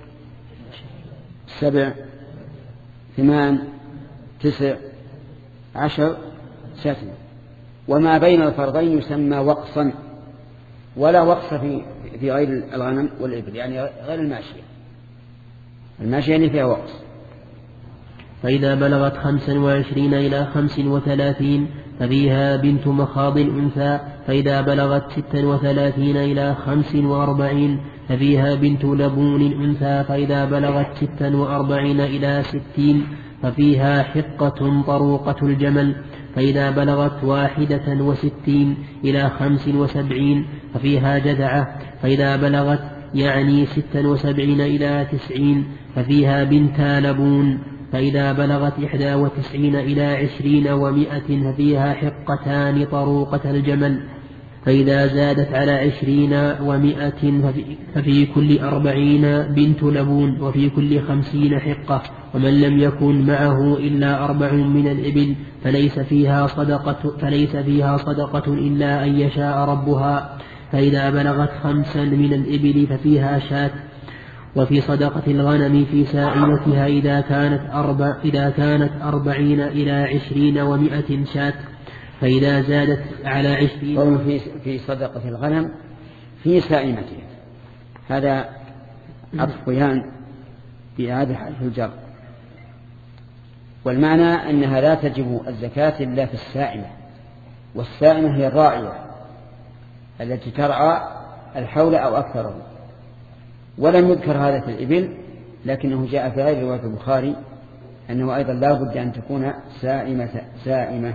سبع ثمان تسع عشر شاة. وما بين الفرضين يسمى وقصا، ولا وقص في في غير الغنم والإبل، يعني غير الماشية. الماشية اللي فيها وقص. فإذا بلغت خمسا وعشرين إلى خمس وثلاثين ففيها بنت مخاض أنثى. فإذا بلغت ستا وثلاثين إلى خمس وأربعين ففيها بنت لبون أنثى فإذا بلغت ستا وأربعين إلى ستين ففيها حقة طروقة الجمل فإذا بلغت واحدة وستين إلى خمس وسبعين ففيها جذعة فإذا بلغت يعني ستا وسبعين إلى تسعين ففيها بنتا لبون فإذا بلغت إحدى وتسعين إلى عشرين ومائة ففيها حقتان طروقة الجمل فإذا زادت على عشرين ومائة ففي كل أربعين بنت لبون وفي كل خمسين حقة ومن لم يكن معه إلا أربع من الإبل فليس فيها صدقة, فليس فيها صدقة إلا أن يشاء ربها فإذا بلغت خمسا من الإبل ففيها شاة وفي صدقة الغنم في سائمتها إذا كانت, أربع إذا كانت أربعين إلى عشرين ومائة شاة فإذا زادت على عشرين في, في صدقة الغنم في سائمتها هذا عطف بيان بإعادة حرف الجر والمعنى أنها لا تجب الزكاة إلا في السائمة والسائمة هي الراعية التي ترعى الحول أو أكثره ولم يذكر هذا في الإبل لكنه جاء في غير رواية البخاري أنه أيضا لا بد أن تكون سائمة, سائمة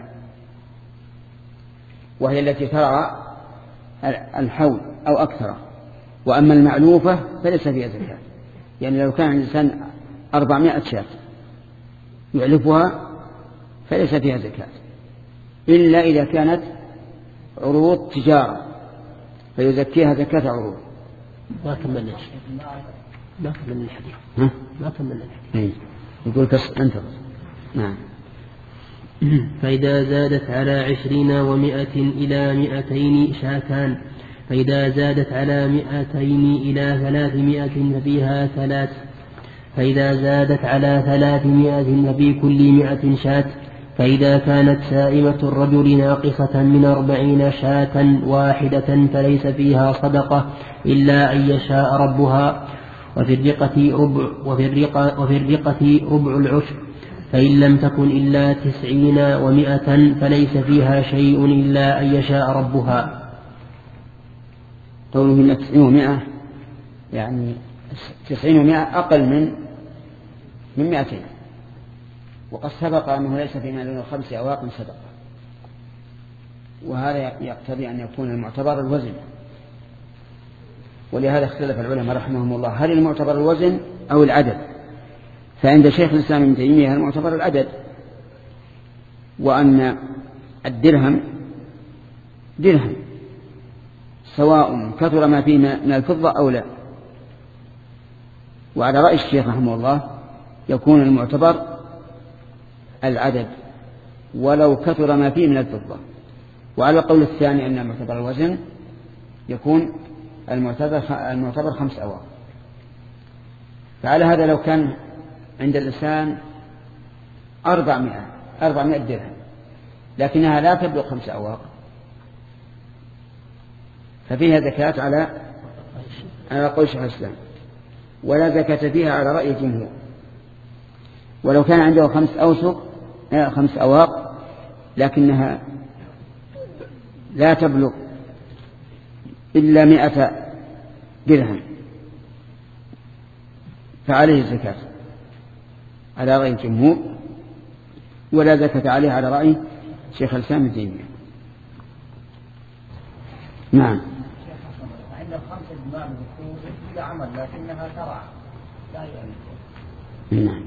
وهي التي ترعى الحول أو أكثره وأما المعلوفة فليس فيها زكاة يعني لو كان الإنسان أربعمائة شاة يعلفها فليس فيها زكاة إلا إذا كانت عروض تجارة فيزكيها زكاة عروض. ما كملنا ما كملنا الحديث ما كملنا الحديث يقول كس أنت نعم. فإذا زادت على عشرين ومائة إلى مائتين شاتان فإذا زادت على مائتين إلى ثلاثمائة ففيها ثلاث فإذا زادت على ثلاثمائة ففي كل مائة شاة فإذا كانت سائمة الرجل ناقصة من أربعين شاة واحدة فليس فيها صدقة إلا أن يشاء ربها وفي الرقة ربع, وفي الرقة, وفي الرقة ربع العشر فإن لم تكن إلا تسعين ومائة فليس فيها شيء إلا أن يشاء ربها. قوله من تسعين ومائة يعني تسعين ومائة أقل من من مائتين وقد سبق أنه ليس في مال الخمس أواق صدقة وهذا يقتضي أن يكون المعتبر الوزن ولهذا اختلف العلماء رحمهم الله هل المعتبر الوزن أو العدد فعند شيخ الإسلام ابن تيمية المعتبر العدد وأن الدرهم درهم سواء كثر ما فيه من الفضة أو لا وعلى رأي الشيخ رحمه الله يكون المعتبر العدد ولو كثر ما فيه من الفضة وعلى القول الثاني أن المعتبر الوزن يكون المعتبر المعتبر خمس أواق فعلى هذا لو كان عند الإنسان أربعمائة أربعمائة درهم لكنها لا تبلغ خمس أواق ففيها زكاة على على قول شيخ الإسلام ولا زكاة فيها على رأي الجمهور ولو كان عنده خمس أوسق خمس أواق لكنها لا تبلغ إلا مئة درهم فعليه الزكاة على رأي الجمهور ولا زكاة عليه على رأي شيخ الإسلام ابن تيمية. نعم. عند الخمسة جمال بتكون في عمل لكنها ترعى لا يعني. نعم.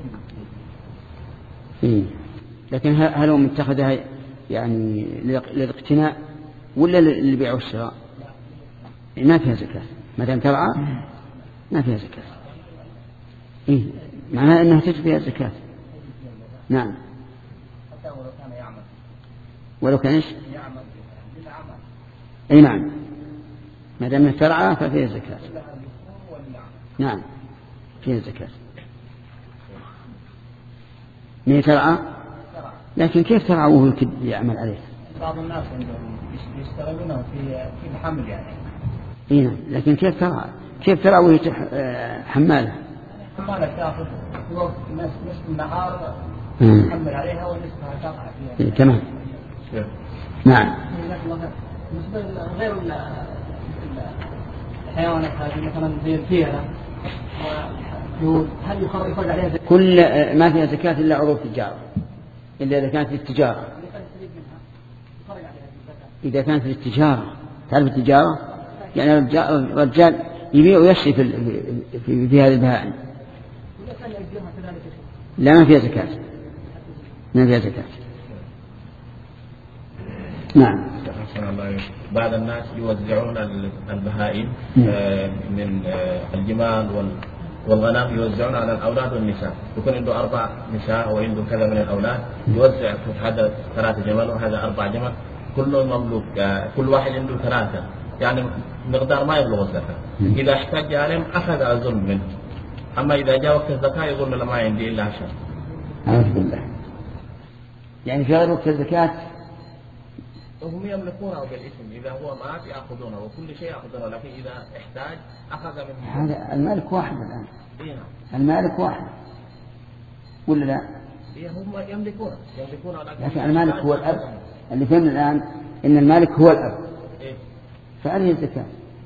إيه. لكن هل هو متخذها يعني للاقتناء ولا للبيع والشراء؟ ما فيها زكاة ما دام ترعى ما فيها زكاة. إيه معناها أنها تجب فيها زكاة. نعم. حتى ولو كان يعمل. ولو كان إيش؟ يعمل بالعمل. أي نعم. ما دام ترعى ففيها زكاة. نعم فيها زكاة. مين ترعى؟ لكن كيف ترعى وهو يعمل عليه؟ بعض الناس عندهم يشتغلونه في في الحمل يعني. إيه نعم. لكن كيف ترعى؟ كيف ترعى وهي حمالة؟ حمالة تأخذ نصف النهار تحمل عليها ونصفها تقع فيها. إيه تمام. نعم. بالنسبة غير حيوانات هذه مثلا زي الفيلة هل يخرج عليها زكاة؟ كل ما فيها زكاة إلا عروض التجارة، إلا إذا كانت للتجارة. إذا كانت للتجارة، تعرف التجارة يعني الرجال يبيع ويشتري في في, في هذه البهائم. لا ما فيها زكاة، ما فيها زكاة. نعم. بعض الناس يوزعون البهائم من الجمال والغنم يوزعون على الأولاد والنساء، يكون عنده أربع نساء وعنده كذا من الأولاد، يوزع هذا ثلاثة جمال وهذا أربع جمال، كل مملوك كل واحد عنده ثلاثة، يعني مقدار ما يبلغ الزكاة. إذا احتاج عليهم أخذ الظلم منه، أما إذا جاء وقت الزكاة يقول له ما عندي إلا عشر. أعوذ بالله. يعني في غير وقت الزكاة هم يملكونه بالاسم، إذا هو مات يأخذونه وكل شيء يأخذونه، لكن إذا احتاج أخذ منه. هذا المالك واحد الآن. إيه. المالك واحد ولا لا؟ إيه هم يملكونه يملكونه لكن, لكن المالك هو الأب. اللي فهمنا الآن إن المالك هو الأب. إيه. فعليه الزكاة.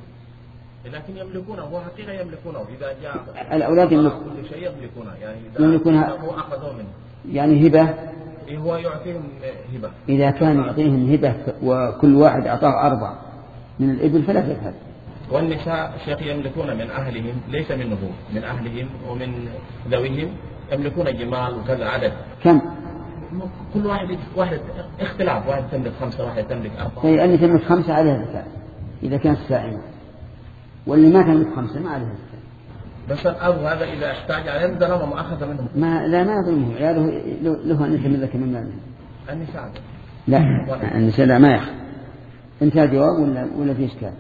لكن يملكونه، هو حقيقة يملكونه، إذا جاء الأولاد يملكون كل شيء يملكونه، يعني إذا يملكونها هو أخذوه منه. يعني هبة. إيه هو يعطيهم هبة. إذا كان يعطيهم هبة وكل واحد أعطاه أربع من الإبل فلا زكاة. والنساء شيخ يملكون من أهلهم، ليس منه من أهلهم ومن ذويهم، يملكون الجمال وكذا عدد. كم؟ كل واحد واحد اختلاف، واحد تملك خمسة واحد تملك أربعة. أي أني تملك خمسة عليها زكاة إذا كانت سائمة، واللي ما تملك خمسة ما عليها زكاة. بس الأب هذا إذا احتاج عليهم ظلمه مؤخذ منهم. ما لا ما يظلمه، عياله له أن يتملك من ماله. النساء لا النساء لا ما يأخذ. انتهى جواب ولا ولا في إشكال؟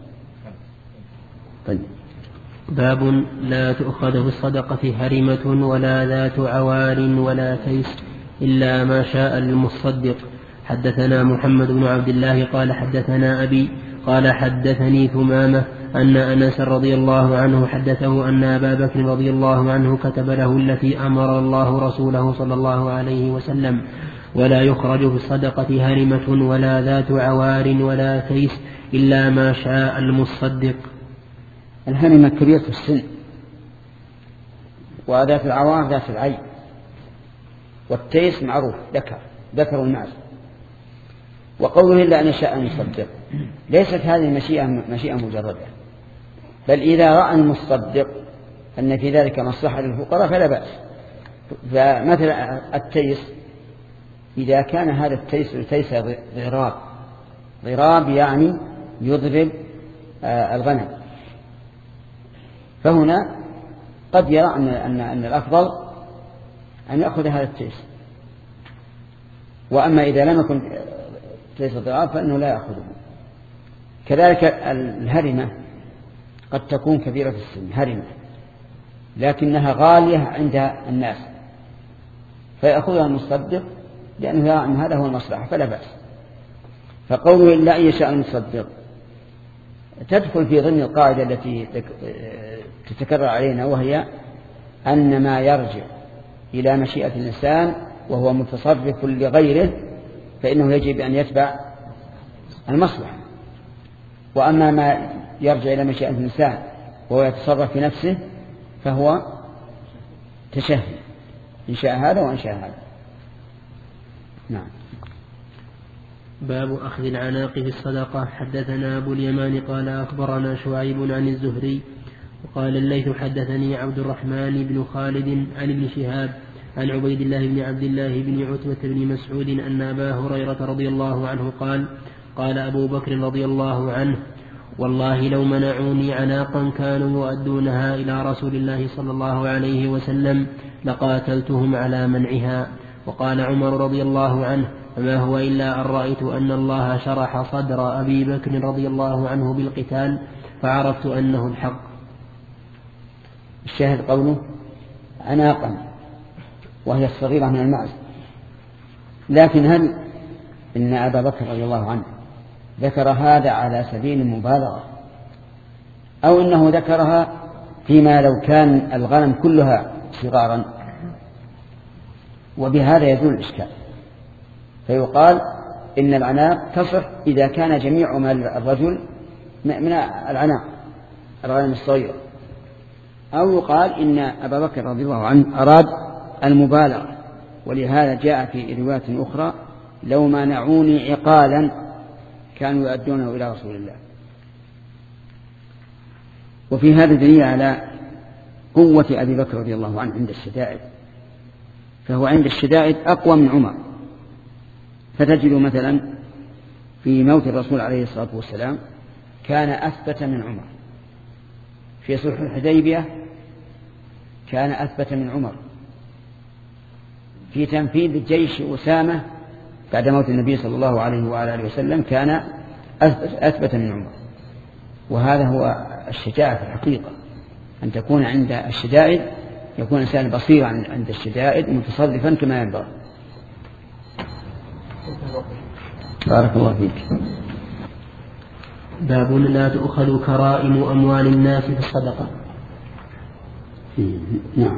طيب. باب لا تؤخذ في الصدقة هرمة ولا ذات عوار ولا تيس إلا ما شاء المصدق. حدثنا محمد بن عبد الله قال حدثنا أبي قال حدثني ثمامة أن أنس رضي الله عنه حدثه أن أبا بكر رضي الله عنه كتب له التي أمر الله رسوله صلى الله عليه وسلم: ولا يخرج في الصدقة هرمة ولا ذات عوار ولا تيس إلا ما شاء المصدق. الهرمة كبيرة السن، وذات العوار ذات العين، والتيس معروف ذكر ذكر الناس. وقوله إلا أن يشاء المصدق، ليست هذه المشيئة مشيئة مجردة، بل إذا رأى المصدق أن في ذلك مصلحة للفقراء فلا بأس. فمثل التيس، إذا كان هذا التيس تيس ضراب، ضراب يعني يضرب الغنم، فهنا قد يرى أن, أن, أن الأفضل أن يأخذ هذا التيس. وأما إذا لم يكن تيس ضراب فإنه لا يأخذه. كذلك الهرمة قد تكون كبيرة في السن هرمة، لكنها غالية عند الناس فيأخذها المصدق لأنه يرى أن هذا هو المصلحة فلا بأس. فقوله إلا أن يشاء المصدق تدخل في ضمن القاعدة التي تتكرر علينا، وهي أن ما يرجع إلى مشيئة الإنسان وهو متصرف لغيره فإنه يجب أن يتبع المصلحة. وأما ما يرجع إلى مشيئة الإنسان وهو يتصرف في نفسه فهو تشهي، إن شاء هذا وإن شاء هذا. نعم. باب أخذ العناق في الصدقة. حدثنا أبو اليمان قال أخبرنا شعيب عن الزهري وقال الليث حدثني عبد الرحمن بن خالد عن ابن شهاب عن عبيد الله بن عبد الله بن عتبة بن مسعود أن أبا هريرة رضي الله عنه قال: قال أبو بكر رضي الله عنه: والله لو منعوني عناقا كانوا يؤدونها إلى رسول الله صلى الله عليه وسلم لقاتلتهم على منعها. وقال عمر رضي الله عنه: فما هو إلا أن رأيت أن الله شرح صدر أبي بكر رضي الله عنه بالقتال فعرفت أنه الحق. الشاهد قوله عناقا وهي الصغيرة من المعز. لكن هل إن أبا بكر رضي الله عنه ذكر هذا على سبيل المبالغة، أو إنه ذكرها فيما لو كان الغنم كلها صغارا؟ وبهذا يزول الإشكال، فيقال إن العناق تصح إذا كان جميع مال الرجل من العناق، الغنم الصغيرة، أو يقال إن أبا بكر رضي الله عنه أراد المبالغة، ولهذا جاء في رواية أخرى لو منعوني عقالا كانوا يؤدونه إلى رسول الله. وفي هذا دليل على قوة أبي بكر رضي الله عنه عند الشدائد، فهو عند الشدائد أقوى من عمر. فتجد مثلا في موت الرسول عليه الصلاة والسلام كان أثبت من عمر، في صلح الحديبية كان أثبت من عمر، في تنفيذ الجيش أسامة بعد موت النبي صلى الله عليه وآله وسلم كان أثبت من عمر. وهذا هو الشجاعة في الحقيقة، أن تكون عند الشدائد يكون إنسان بصيرا عند الشدائد متصرفا كما ينبغي. بارك الله فيك. باب لا تؤخذ كرائم أموال الناس في الصدقة. نعم.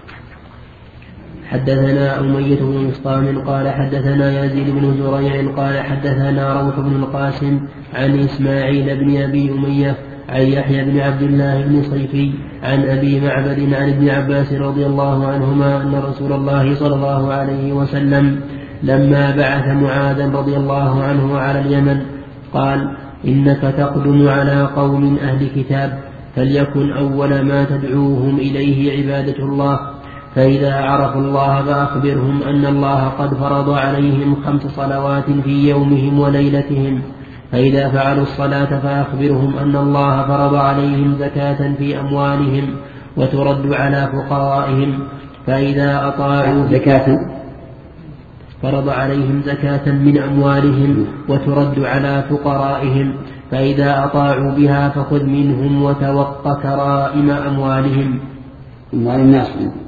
حدثنا أمية بن مصطفى قال حدثنا يزيد بن زريع قال حدثنا روح بن القاسم عن إسماعيل بن أبي أمية عن يحيى بن عبد الله بن صيفي عن أبي معبد عن ابن عباس رضي الله عنهما أن رسول الله صلى الله عليه وسلم لما بعث معاذا رضي الله عنه على اليمن قال إنك تقدم على قوم أهل كتاب فليكن أول ما تدعوهم إليه عبادة الله، فإذا عرفوا الله فأخبرهم أن الله قد فرض عليهم خمس صلوات في يومهم وليلتهم، فإذا فعلوا الصلاة فأخبرهم أن الله فرض عليهم زكاة في أموالهم وترد على فقرائهم، فإذا أطاعوا زكاة فرض عليهم زكاة من أموالهم وترد على فقرائهم، فإذا أطاعوا بها فخذ منهم وتوق كرائم أموالهم. أموال الناس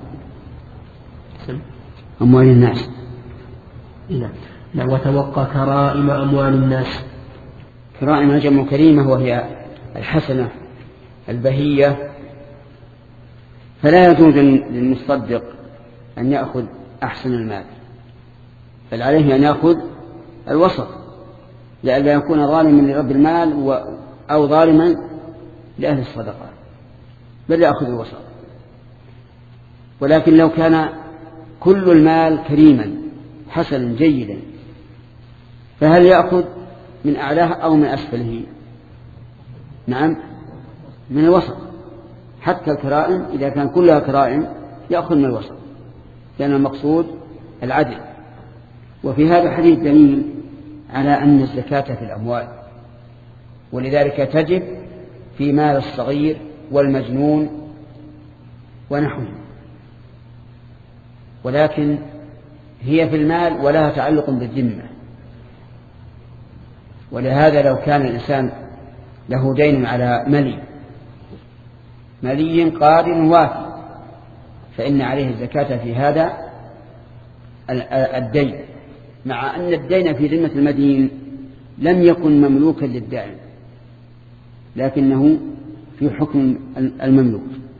أموال الناس لا وتوق كرائم أموال الناس. كرائم جمع كريمة وهي الحسنة البهية، فلا يجوز للمصدق أن يأخذ أحسن المال، بل عليه أن يأخذ الوسط لئلا يكون ظالما لرب المال أو ظالما لأهل الصدقة، بل يأخذ الوسط. ولكن لو كان كل المال كريما حسنا جيدا فهل يأخذ من أعلاه أو من أسفله؟ نعم، من الوسط. حتى الكرائم إذا كان كلها كرائم يأخذ من الوسط، لأن المقصود العدل. وفي هذا الحديث دليل على أن الزكاة في الأموال، ولذلك تجب في مال الصغير والمجنون ونحوه، ولكن هي في المال ولها تعلق بالذمة. ولهذا لو كان الإنسان له دين على ملي ملي قادر وافي فإن عليه الزكاة في هذا الدين، مع أن الدين في ذمة المدين لم يكن مملوكا للدائن، لكنه في حكم المملوك.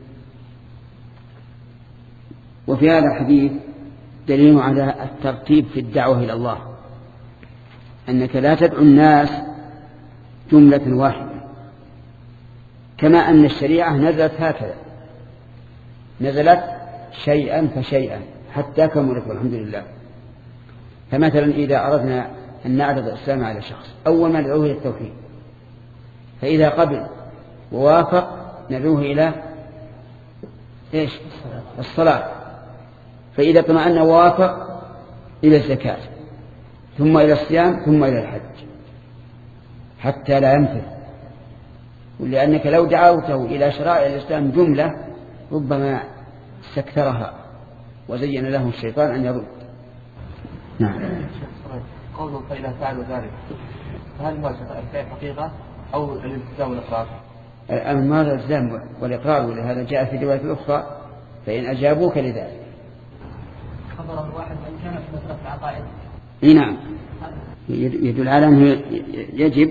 وفي هذا الحديث دليل على الترتيب في الدعوة إلى الله، أنك لا تدعو الناس جملة واحدة، كما أن الشريعة نزلت هكذا، نزلت شيئا فشيئا حتى كملت والحمد لله. فمثلا إذا أردنا أن نعرض الإسلام على شخص أول ما ندعوه إلى التوحيد، فإذا قبل ووافق ندعوه إلى إيش؟ الصلاة، فإذا اطمأن ووافق إلى الزكاة، ثم إلى الصيام، ثم إلى الحج، حتى لا ينفذ. ولأنك لو دعوته إلى شرائع الإسلام جملة ربما استكثرها وزين له الشيطان أن يرد. نعم. قوله فإذا فعلوا ذلك، فهل هو الحقيقة أو الالتزام والإقرار؟ الأمر الالتزام والإقرار، ولهذا جاء في رواية الأخرى فإن أجابوك لذلك. خبر الواحد أن كان في مسألة العقائد. إيه نعم، يدل على أنه يجب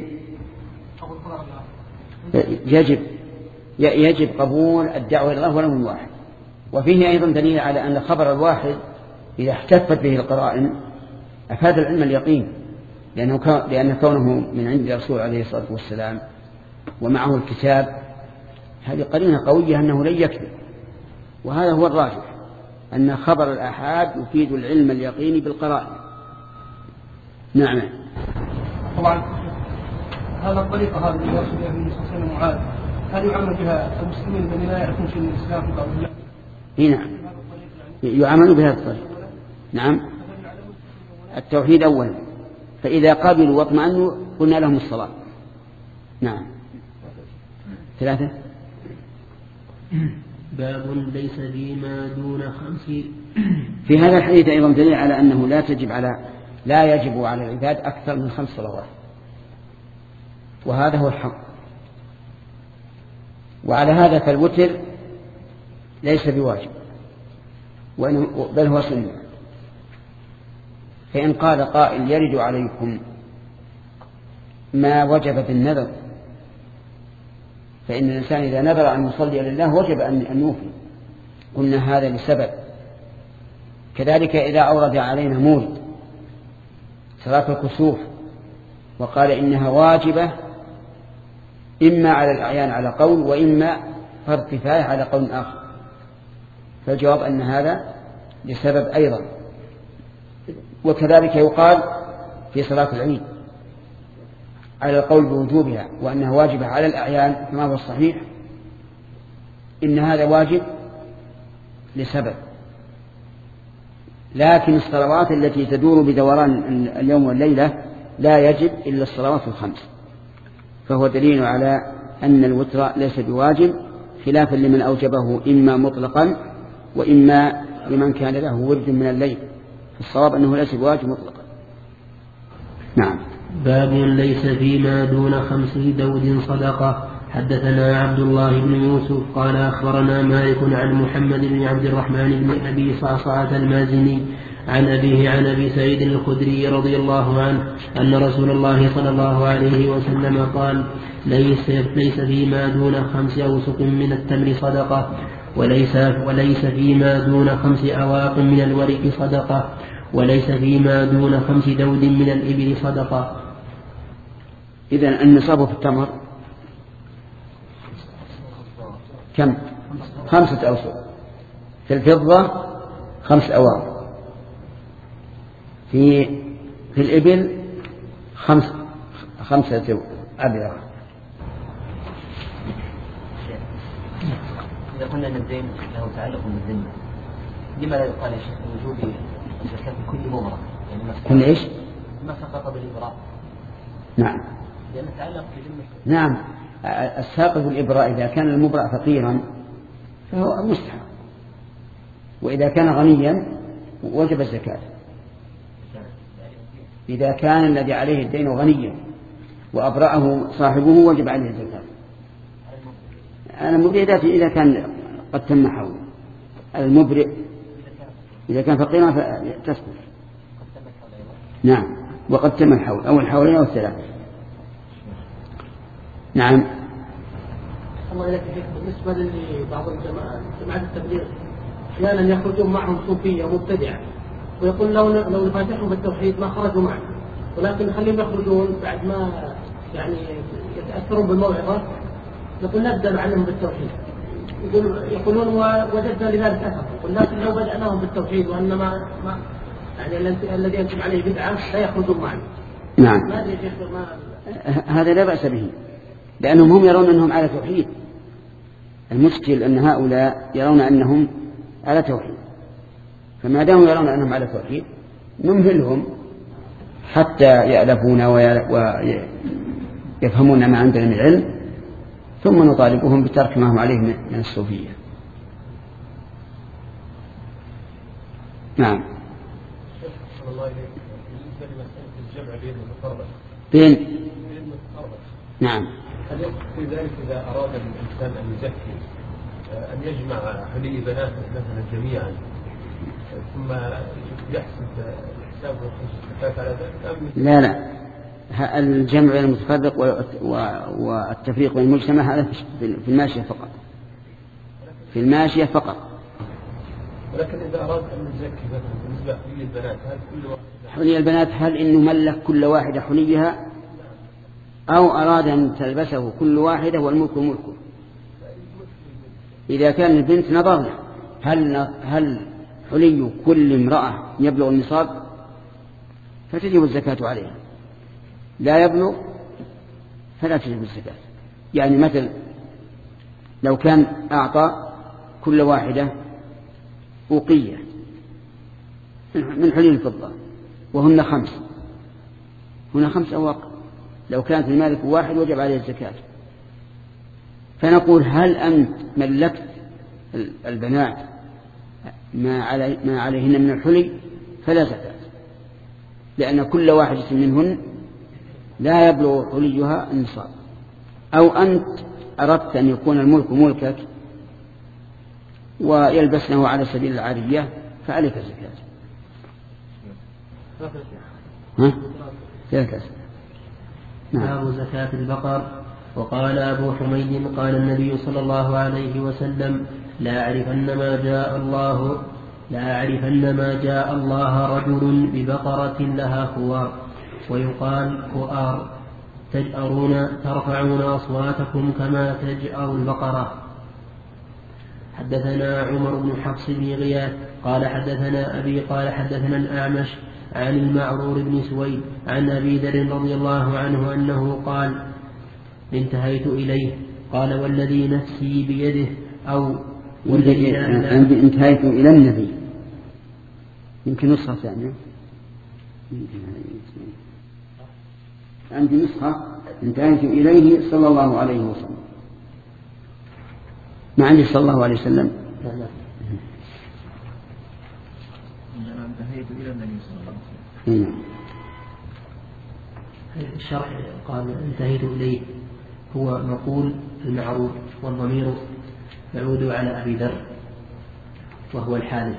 يجب يجب قبول الدعوة إلى الله ولو من واحد. وفيه أيضا دليل على أن خبر الواحد إذا احتفت به القرائن أفاد العلم اليقين، لأنه لأن كونه من عند الرسول عليه الصلاة والسلام ومعه الكتاب هذه قرينة قوية أنه لن يكذب، وهذا هو الراجح، أن خبر الآحاد يفيد العلم اليقيني بالقرائن. نعم. طبعا هذا الطريقة هذه اللي يرسل بها النبي صلى الله عليه وسلم معاذ، هل يعمل بها المسلمين الذين لا يعرفون شيء من الإسلام في بعض البلاد؟ نعم، يعمل بهذا الطريقة. نعم، التوحيد أولا، فإذا قبلوا واطمأنوا قلنا لهم الصلاة. نعم. ثلاثة. باب ليس فيما دون خمس. في هذا الحديث أيضا دليل على أنه لا تجب على لا يجب على العباد أكثر من خمس صلوات، وهذا هو الحق. وعلى هذا فالوتر ليس بواجب، بل هو سنة. فإن قال قائل يرد عليكم ما وجب بالنذر، فإن الإنسان إذا نذر أن يصلي لله وجب أن يوفي، قلنا هذا لسبب. كذلك إذا أورد علينا مورد صلاة الكسوف وقال إنها واجبة إما على الأعيان على قول، وإما فرض كفاية على قول آخر، فالجواب أن هذا لسبب أيضا. وكذلك يقال في صلاة العيد على القول بوجوبها وأنها واجبة على الأعيان كما هو الصحيح، إن هذا واجب لسبب. لكن الصلوات التي تدور بدوران اليوم والليلة لا يجب إلا الصلوات الخمس، فهو دليل على أن الوتر ليس بواجب، خلافا لمن أوجبه إما مطلقا وإما لمن كان له ورد من الليل، فالصواب أنه ليس بواجب مطلقا. نعم. باب ليس فيما دون خمس دود صدقة. حدثنا عبد الله بن يوسف قال أخبرنا مالك عن محمد بن عبد الرحمن بن أبي صعصعة المازني عن أبيه عن أبي سعيد الخدري رضي الله عنه أن رسول الله صلى الله عليه وسلم قال ليس, ليس فيما دون خمس أوسق من التمر صدقة، وليس, وليس فيما دون خمس أواق من الورق صدقة، وليس فيما دون خمس دود من الإبل صدقة. إذن النصاب في التمر كم؟ خمسة أوسق. في الفضة خمس أواق. في في الإبل خمس خمسة أبيض. إذا قلنا أن الدين له تعلق بالذمة، لما لا يقال يا شيخ وجوب الزكاة في كل مبرة؟ يعني ما كل إيش؟ ما سقط بالإبراء. نعم. لأن تعلق بذمة. نعم. الساقط بالإبراء إذا كان المبرأ فقيرا فهو مستحق، وإذا كان غنيا وجب الزكاة. إذا كان الذي عليه الدين غنيا وأبرأه صاحبه وجب عليه الزكاة. أنا مبرئ إذا كان قد تم حوله. المبرئ إذا كان فقيرا فتسقط. نعم، وقد تم الحول أو الحولين أو الثلاثة. نعم. الله إليك بالنسبة لبعض الجماعات جماعة التبليغ أحيانا يخرجون معهم صوفية مبتدعة ويقول لو لو نفاتحهم بالتوحيد ما خرجوا معنا، ولكن نخليهم يخرجون بعد ما يعني يتأثرون بالموعظة نقول نبدأ معهم بالتوحيد. يقول يقولون وجدنا لذلك أثر، ولكن لو بدأناهم بالتوحيد وأنما ما يعني الذي ينتج عليه بدعة لا يخرجون معنا. نعم. هذا لا بأس به، لأنهم هم يرون أنهم على توحيد. المشكل أن هؤلاء يرون أنهم على توحيد، فما داموا يرون أنهم على توحيد نمهلهم حتى يألفون ويفهمون ما عندنا من العلم، ثم نطالبهم بترك ما هم عليه من الصوفية. نعم. بين نعم. هل يقصد ذلك إذا أراد الإنسان أن يزكي أن يجمع حلي بناته مثلا جميعا ثم يحسب الحساب والخصوص على ذلك؟ لا لا، الجمع بين المتفرق والتفريق بين المجتمع هذا في الماشية فقط، في الماشية فقط. ولكن إذا أراد أن يزكي مثلا بالنسبة لحلي البنات، هل كل واحد حلي البنات هل إنه ملك كل واحدة حليها أو أراد أن تلبسه كل واحدة والملك ملكه؟ إذا كان البنت نظرنا هل هل حلي كل امرأة يبلغ النصاب فتجب الزكاة عليها، لا يبلغ فلا تجب الزكاة. يعني مثل لو كان أعطى كل واحدة أوقية من حلي الفضة وهن خمس، هنا خمس أواق، لو كانت المالك واحد وجب عليه الزكاة. فنقول هل أنت ملكت البنات ما, علي ما عليهن من الحلي فلا زكاة، لأن كل واحدة منهن لا يبلغ حليها النصاب. أو أنت أردت أن يكون الملك ملكك ويلبسنه على سبيل العارية فعليك الزكاة. ها؟ ثلاثة. باب زكاة البقر. وقال أبو حميد قال النبي صلى الله عليه وسلم لا أعرفن ما جاء الله لا أعرفن ما جاء الله رجل ببقرة لها خوار ويقال كؤار تجأرون ترفعون أصواتكم كما تجأر البقرة. حدثنا عمر بن حفص بن غياث قال حدثنا أبي قال حدثنا الأعمش عن المعرور بن سويد عن أبي ذر رضي الله عنه أنه قال انتهيت إليه قال والذي نفسي بيده أو والذي عندي انتهيت إلى النبي، يمكن نسخة ثانية، عندي نسخة انتهيت إليه صلى الله عليه وسلم، ما عندي صلى الله عليه وسلم. انتهيت إلى النبي صلى الله عليه وسلم. الشرح قال انتهيت إليه هو مقول المعروف والضمير يعود على أبي ذر وهو الحادث.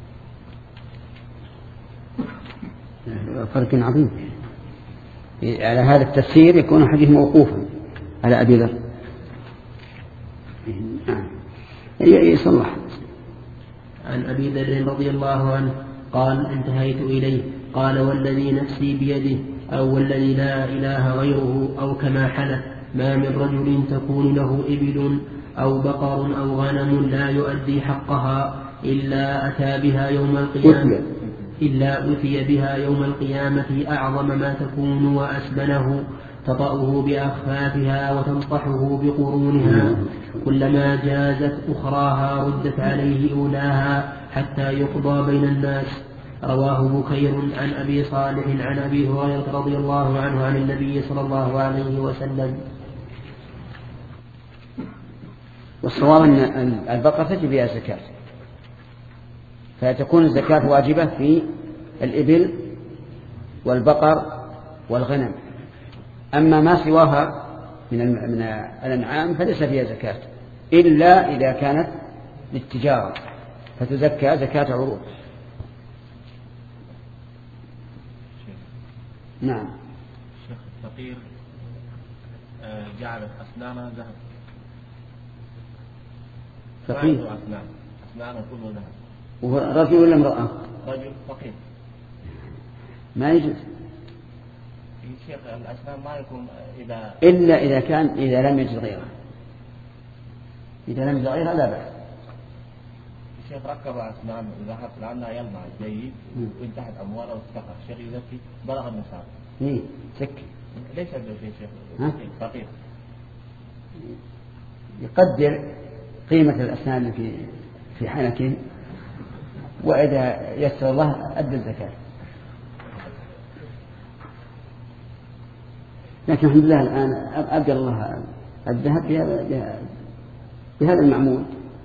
فرق عظيم على هذا التفسير، يكون حديث موقوفا على أبي ذر يصلح. عن أبي ذر رضي الله عنه قال انتهيت إليه قال والذي نفسي بيده أو والذي لا إله غيره أو كما حلف ما من رجل تكون له إبل أو بقر أو غنم لا يؤدي حقها إلا أتى بها يوم القيامة إلا أتي بها يوم القيامة أعظم ما تكون وأسبله تطأه بأخفافها وتنطحه بقرونها كلما جازت أخراها ردت عليه أولاها حتى يقضى بين الناس. رواه بكير عن أبي صالح عن أبي هريرة رضي الله عنه عن النبي صلى الله عليه وسلم. والصواب أن البقرة تجب فيها زكاة، فتكون الزكاة واجبة في الإبل والبقر والغنم. أما ما سواها من الأنعام فليس فيها زكاة إلا إذا كانت للتجارة فتزكى زكاة عروض. نعم. الشيخ الفقير جعل أسنانها ذهب. فقير أسنان أسنانها كله ذهب. وهو رجل ولا امرأة؟ رجل فقير. ما يجوز. الشيخ الأسنان ما يكون إذا إلا إذا كان إذا لم يجد غيره. إذا لم يجد غيره لا بأس. الشيخ ركب أسنان ذهب لأنها يلمع جيد وانتهت أمواله وافتقر. الشيخ يزكي بلغ النصاب. إيه زكي. ليس بالشيء ها؟ فقير. يقدر قيمة الأسنان في في حنكه وإذا يسر الله أدى الزكاة. لكن الحمد لله الآن أبدل الله الذهب بهذا المعمول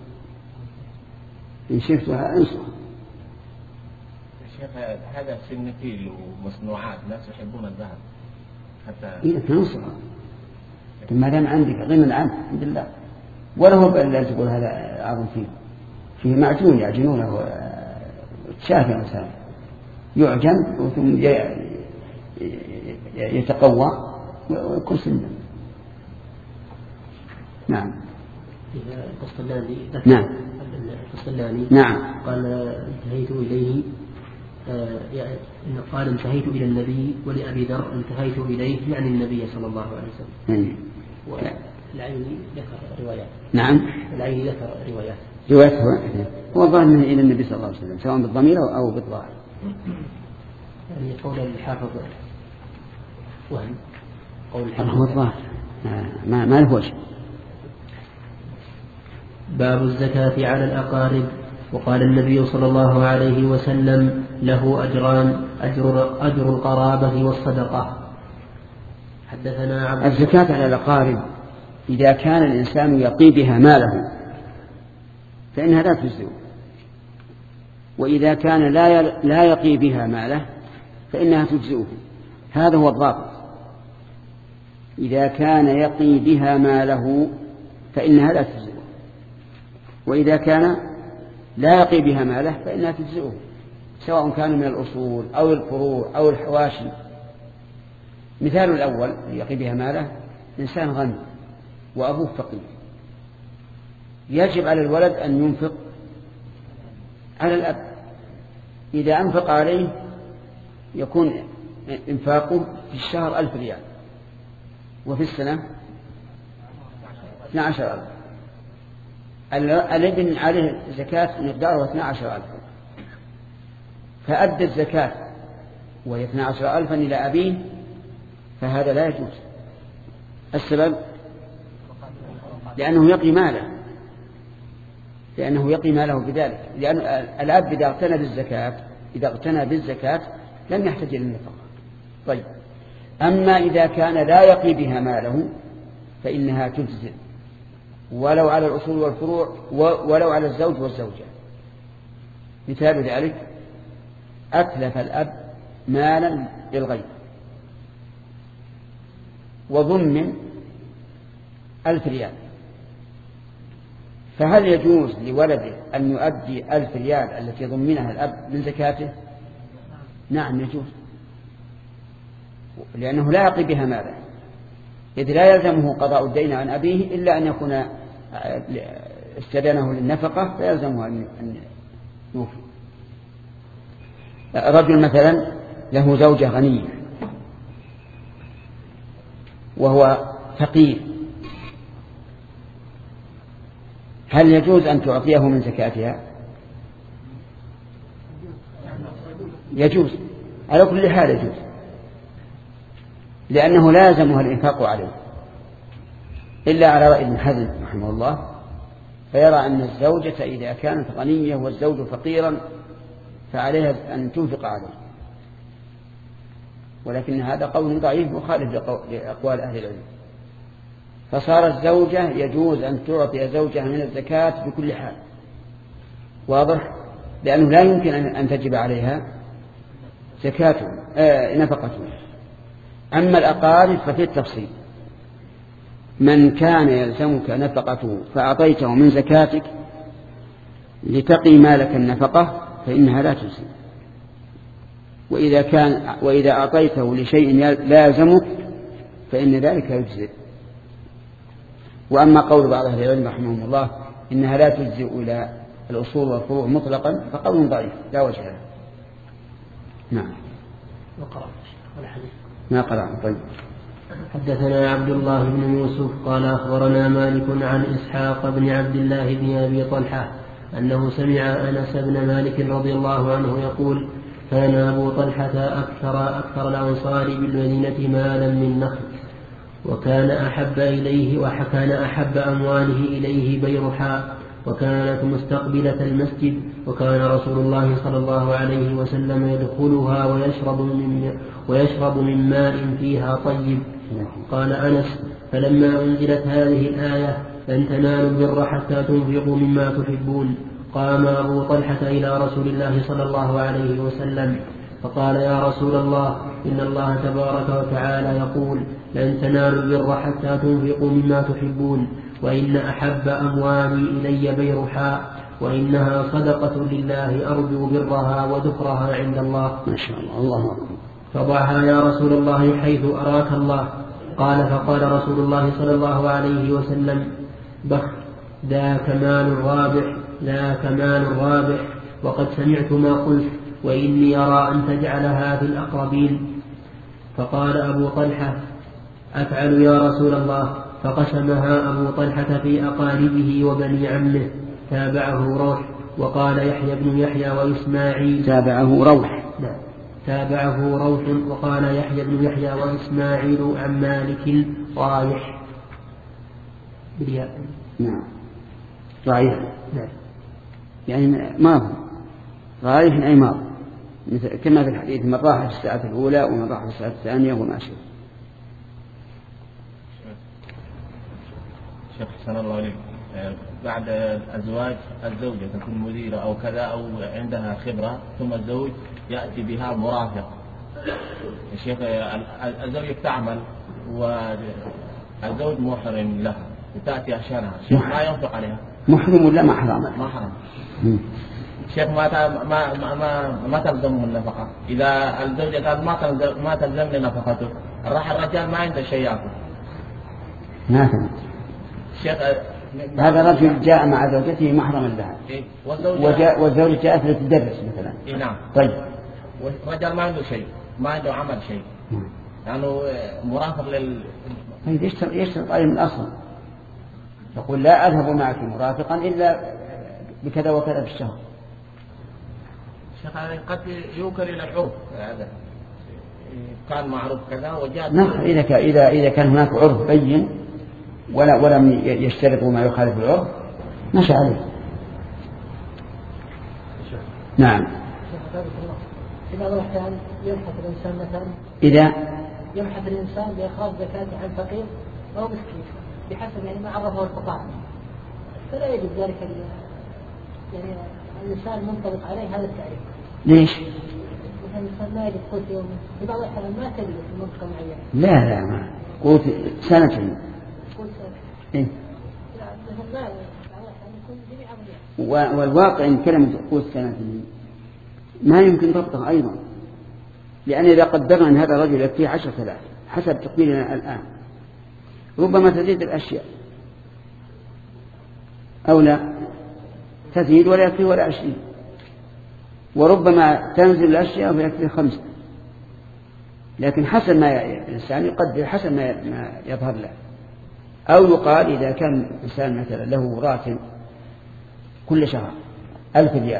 إن شفتها أنصح. الشيخ هذا سنتيل ومصنوعات الناس يحبون الذهب حتى إيه تنصح ما دام عندك غنى عنه الحمد لله. ولا هو إلا تقول هذا عظم فيه فيه معجون يعجنونه شافي مثلا يعجن ثم يتقوى ويكون سنة. نعم. القسطلاني نعم. القسطلاني نعم. قال انتهيت إليه يعني قال انتهيت إلى النبي ولأبي ذر انتهيت إليه يعني النبي صلى الله عليه وسلم. العيني ذكر روايات. نعم. العيني ذكر روايات. روايات هو ظاهر منه إلى النبي صلى الله عليه وسلم سواء بالضمير أو بالظاهر. يعني قول الحافظ وهم قول الحافظ هو الظاهر ما ما له وجه. باب الزكاة على الأقارب. وقال النبي صلى الله عليه وسلم له أجران أجر, أجر القرابة والصدقة. حدثنا عبد الزكاة على الأقارب إذا كان الإنسان يقي بها ماله فإنها لا تجزئه، وإذا كان لا لا يقي بها ماله فإنها تجزئه. هذا هو الضابط. إذا كان يقي بها ماله فإنها لا تجزئه، وإذا كان لا يقي بها ماله فإنها تجزئه، سواء كان من الأصول أو الفروع أو الحواشي. مثال الأول يقي بها ماله إنسان غني وأبوه فقير، يجب على الولد أن ينفق على الأب. إذا أنفق عليه يكون إنفاقه في الشهر ألف ريال، وفي السنة اثنى عشر ألف. الابن عليه زكاة مقداره اثنى عشر ألف، فأدى الزكاة وهي اثنى عشر ألفا إلى أبيه، فهذا لا يجوز. السبب لأنه يقي ماله لأنه يقي ماله بذلك، لأن الأب إذا اغتنى بالزكاة إذا اغتنى بالزكاة لم يحتاج للنفقة. طيب، أما إذا كان لا يقي بها ماله فإنها تجزئ، ولو على الأصول والفروع ولو على الزوج والزوجة. مثال ذلك أتلف الأب مالا للغير وضمن ألف ريال، فهل يجوز لولده أن يؤدي ألف ريال التي ضمنها الأب من زكاته؟ نعم يجوز، لأنه لا يقي بها مالا، إذ لا يلزمه قضاء الدين عن أبيه إلا أن يكون استدانه للنفقة فيلزمه أن يوفي. رجل مثلا له زوجة غنية وهو فقير، هل يجوز أن تعطيه من زكاتها؟ يجوز، على كل حال يجوز، لأنه لازمها الإنفاق عليه، إلا على رأي ابن حزم رحمه الله، فيرى أن الزوجة إذا كانت غنية والزوج فقيرا فعليها أن تنفق عليه، ولكن هذا قول ضعيف مخالف لأقوال أهل العلم. فصار الزوجة يجوز أن تعطي زوجها من الزكاة بكل حال، واضح، لأنه لا يمكن أن تجب عليها زكاته آه نفقته. أما الأقارب ففي التفصيل، من كان يلزمك نفقته فأعطيته من زكاتك لتقي مالك النفقة فإنها لا تجزي، وإذا كان وإذا أعطيته لشيء لا يلزمك فإن ذلك يجزي. وأما قول بعض أهل العلم رحمهم الله إنها لا تجزي إلى الأصول والفروع مطلقا فقول ضعيف لا وجه له. نعم. وقرأ ولا حديث ما قرأ. طيب. حدثنا عبد الله بن يوسف قال أخبرنا مالك عن إسحاق بن عبد الله بن أبي طلحة أنه سمع أنس بن مالك رضي الله عنه يقول: كان أبو طلحة أكثر أكثر الأنصار بالمدينة مالا من نخل، وكان أحب إليه وكان أحب أمواله إليه بيرحاء، وكانت مستقبلة المسجد، وكان رسول الله صلى الله عليه وسلم يدخلها ويشرب من ويشرب من ماء فيها طيب. قال أنس: فلما أنزلت هذه الآية لن تنالوا البر حتى تنفقوا مما تحبون، قام أبو طلحة إلى رسول الله صلى الله عليه وسلم فقال: يا رسول الله، إن الله تبارك وتعالى يقول: لن تنالوا البر حتى تنفقوا مما تحبون، وإن أحب أموالي إلي بيرحاء، وإنها صدقة لله أرجو برها وذكرها عند الله. ما شاء الله. الله أكبر. فضعها يا رسول الله حيث أراك الله. قال: فقال رسول الله صلى الله عليه وسلم: بخ، ذاك مال رابح، ذاك مال رابح، وقد سمعت ما قلت، وإني أرى أن تجعلها في الأقربين. فقال أبو طلحة: أفعل يا رسول الله. فقسمها أبو طلحة في أقاربه وبني عمه. تابعه روح. وقال يحيى بن يحيى وإسماعيل تابعه روح لا تابعه روح. وقال يحيى بن يحيى وإسماعيل عن مالك رايح بالياء. نعم رايح نعم يعني ماضي رايح أي ماضي مثل كما في الحديث من راح في الساعة الأولى ومن راح في الساعة الثانية وما شئ. شيخ حسن الله عليك، بعد الزواج الزوجة تكون مديرة أو كذا أو عندها خبرة ثم الزوج يأتي بها مرافق. الشيخ الزوجة تعمل والزوج محرم لها وتأتي عشانها، الشيخ ما ينفق عليها. محرم ولا محرم؟ محرم. الشيخ ما ما ما ما تلزمه النفقة. إذا الزوجة قال ما تلزم ما تلزمني نفقته، راح الرجال ما عنده شيء يأكل. ما فهمت. الشيخ هذا رجل جاء مع زوجته محرما لها. إيه؟ وجاء والزوجة جاءت لتدرس مثلا. إيه نعم. طيب. والرجال ما عنده شيء، ما عنده عمل شيء. يعني مرافق لل. طيب يشترط يشترط عليه من أصل. يقول لا أذهب معك مرافقا إلا بكذا وكذا في الشهر. شيخ قد يوكل إلى العرف هذا كان معروف كذا وجاء. نعم إذا كان إذا إذا كان هناك عرف بين ولا ولم يشترطوا ما يخالف العرف مشى عليه. نعم. في بعض الأحيان يبحث الإنسان مثلا إذا يبحث الإنسان بإخراج زكاة عن فقير أو مسكين بحسب يعني ما عرفه الفقهاء، فلا يجب ذلك يعني الإنسان منطبق عليه هذا التعريف. ليش؟ مثلا الإنسان ما يجب قوت يوم، في بعض الأحيان ما تجد في منطقة معينة. لا لا ما قوت سنة. قوت سنة. إيه؟ لا مثلا ما بعض الأحيان يكون جميع أمريكا. والواقع إن كلمة قوت سنة ما يمكن ضبطها أيضا، لأن إذا قدرنا أن هذا الرجل يكفيه عشر آلاف حسب تقديرنا الآن ربما تزيد الأشياء أو لا تزيد ولا يكفي ولا عشرين، وربما تنزل الأشياء ويكفي خمسة، لكن حسب ما الإنسان يقدر حسب ما يظهر له. أو يقال إذا كان الإنسان مثلا له راتب كل شهر ألف ريال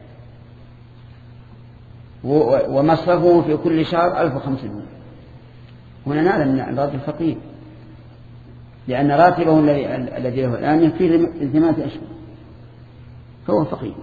ومصرفه في كل شهر ألف وخمسمائة، هنا نعلم أن الرجل فقير لأن راتبه الذي له الآن يكفيه لثمانية أشهر فهو فقير.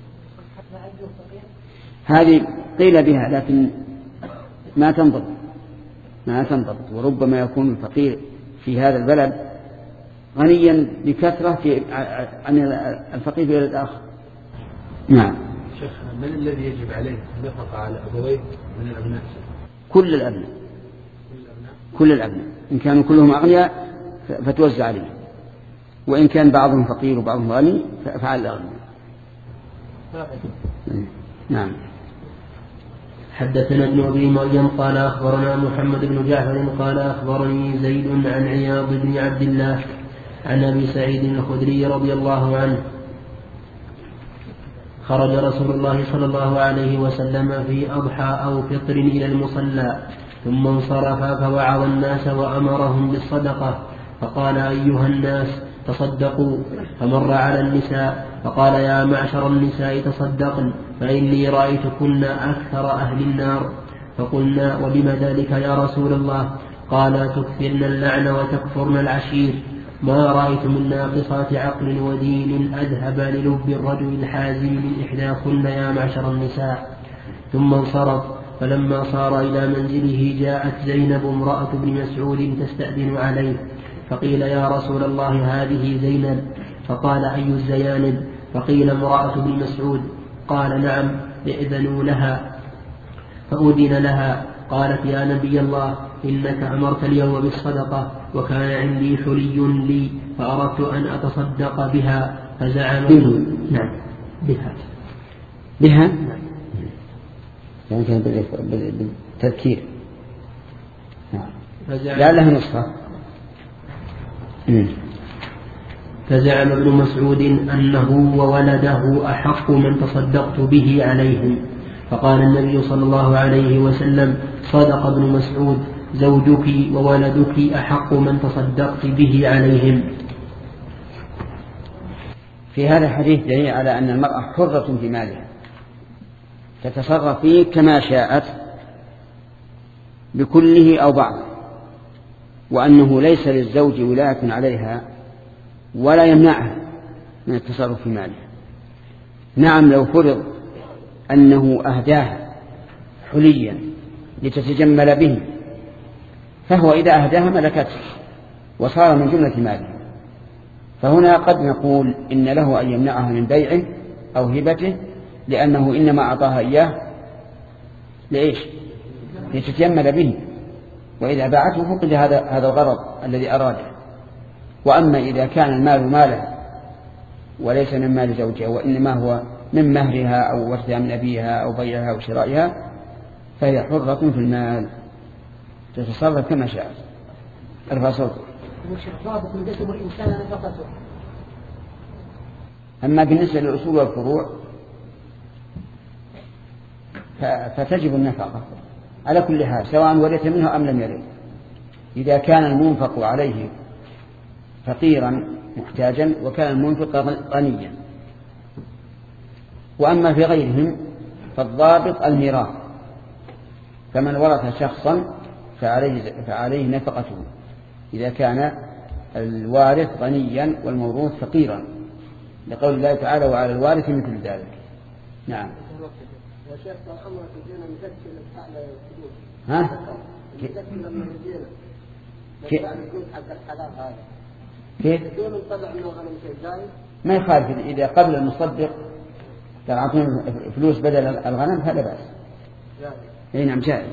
هذه قيل بها لكن ما تنضبط ما تنضبط وربما يكون الفقير في هذا البلد غنيا بكثرة في عن الفقير في البلد آخر. نعم. شيخ من الذي يجب عليه النفقة على أبويه من الأبناء؟ كل الأبناء. كل الأبناء إن كانوا كلهم أغنياء فتوزع عليهم، وإن كان بعضهم فقير وبعضهم غني فعلى الأغنياء. نعم. حدثنا ابن أبي مريم قال أخبرنا محمد بن جعفر قال أخبرني زيد عن عياض بن عبد الله عن أبي سعيد الخدري رضي الله عنه خرج رسول الله صلى الله عليه وسلم في أضحى أو فطر إلى المصلى ثم انصرف فوعظ الناس وأمرهم بالصدقة فقال أيها الناس تصدقوا، فمر على النساء فقال يا معشر النساء تصدقن فإني رأيتكن أكثر أهل النار. فقلنا وبما ذلك يا رسول الله؟ قال تكثرن اللعن وتكفرن العشير، ما رأيت من ناقصات عقل ودين أذهب للب الرجل الحازم من إحداكن يا معشر النساء. ثم انصرف، فلما صار إلى منزله جاءت زينب امرأة بن مسعود تستأذن عليه، فقيل يا رسول الله هذه زينب، فقال أي الزيانب؟ فقيل امرأة بن مسعود، قال نعم ائذنوا لها، فأذن لها. قالت يا نبي الله إنك أمرت اليوم بالصدقة وكان عندي حلي لي فأردت أن أتصدق بها فزعم نعم بها بها يعني كان بالتذكير لا لها نصها. فزعم ابن مسعود أنه وولده أحق من تصدقت به عليهم. فقال النبي صلى الله عليه وسلم صدق ابن مسعود زوجك وولدك أحق من تصدقت به عليهم. في هذا الحديث دليل على أن المرأة حرة في مالها تتصرف فيه كما شاءت بكله أو بعضه، وأنه ليس للزوج ولاية عليها ولا يمنعها من التصرف في مالها. نعم، لو فرض أنه أهداها حليا لتتجمل به، فهو إذا أهداها ملكته وصار من جملة ماله، فهنا قد نقول إن له أن يمنعها من بيعه أو هبته، لأنه إنما أعطاها إياه لإيش؟ لتتجمل به، وإذا باعته فقد هذا هذا الغرض الذي أراده. وأما إذا كان المال ماله وليس من مال زوجها وإنما هو من مهرها أو ورثها من أبيها أو بيعها أو شرائها، فهي حرة في المال تتصرف كما شاءت. ارفع صوتك. أما بالنسبة للأصول والفروع فتجب النفقة على كل حال، سواء ورث منه أم لم يرث، إذا كان المنفق عليه فقيرا محتاجا وكان المنفق غنيا. وأما في غيرهم فالضابط الميراث، فمن ورث شخصا فعليه, فعليه نفقته إذا كان الوارث غنيا والموروث فقيرا، لقول الله تعالى وعلى الوارث مثل ذلك. نعم. ها؟ كيف؟ كيف؟ ما يخالف إذا قبل المصدق تعطون فلوس بدل الغنم هذا بأس. أي نعم جائز.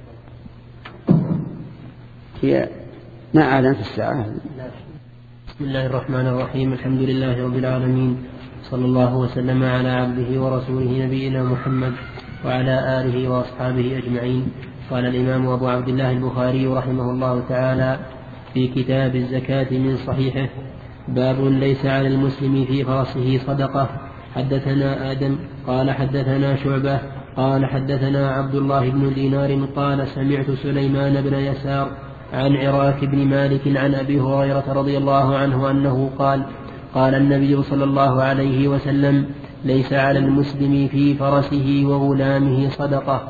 هي ما أعلنت الساعة. بسم الله الرحمن الرحيم، الحمد لله رب العالمين، صلى الله وسلم على عبده ورسوله نبينا محمد وعلى آله وأصحابه أجمعين. قال الإمام أبو عبد الله البخاري رحمه الله تعالى في كتاب الزكاة من صحيحه: باب ليس على المسلم في فرسه صدقة. حدثنا آدم قال حدثنا شعبة قال حدثنا عبد الله بن دينار قال سمعت سليمان بن يسار عن عراك بن مالك عن أبي هريرة رضي الله عنه أنه قال: قال النبي صلى الله عليه وسلم: ليس على المسلم في فرسه وغلامه صدقة.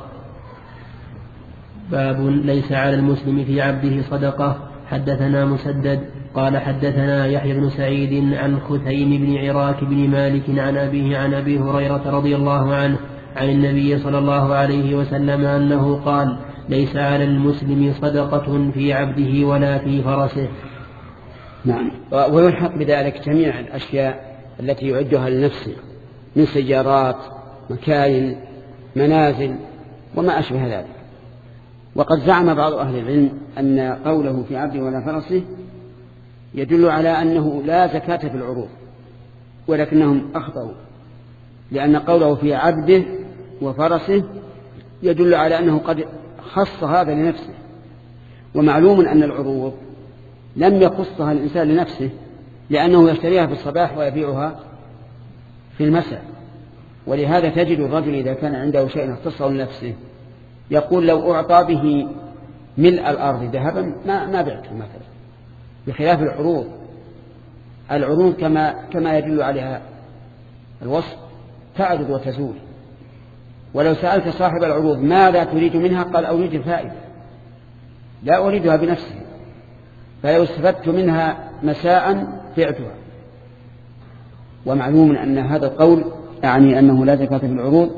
باب ليس على المسلم في عبده صدقة. حدثنا مسدد قال حدثنا يحيى بن سعيد عن خثيم بن عراك بن مالك عن أبيه عن أبي هريرة رضي الله عنه عن النبي صلى الله عليه وسلم أنه قال: ليس على المسلم صدقة في عبده ولا في فرسه. نعم. ويلحق بذلك جميع الأشياء التي يعدها لنفسه من سيارات، مكاين، منازل وما أشبه ذلك. وقد زعم بعض أهل العلم أن قوله في عبده ولا فرسه يدل على أنه لا زكاة في العروض، ولكنهم أخطأوا، لأن قوله في عبده وفرسه يدل على أنه قد خص هذا لنفسه. ومعلوم أن العروض لم يخصها الإنسان لنفسه، لأنه يشتريها في الصباح ويبيعها في المساء. ولهذا تجد الرجل إذا كان عنده شيء اختصه لنفسه يقول: لو أعطى به ملء الأرض ذهبا ما ما بعته مثلا. بخلاف العروض، العروض كما كما يدل عليها الوصف تعرض وتزول. ولو سألت صاحب العروض ماذا تريد منها قال: أريد الفائدة، لا أريدها بنفسي، فلو استفدت منها مساء بعتها. ومعلوم أن هذا القول يعني أنه لا زكاة في العروض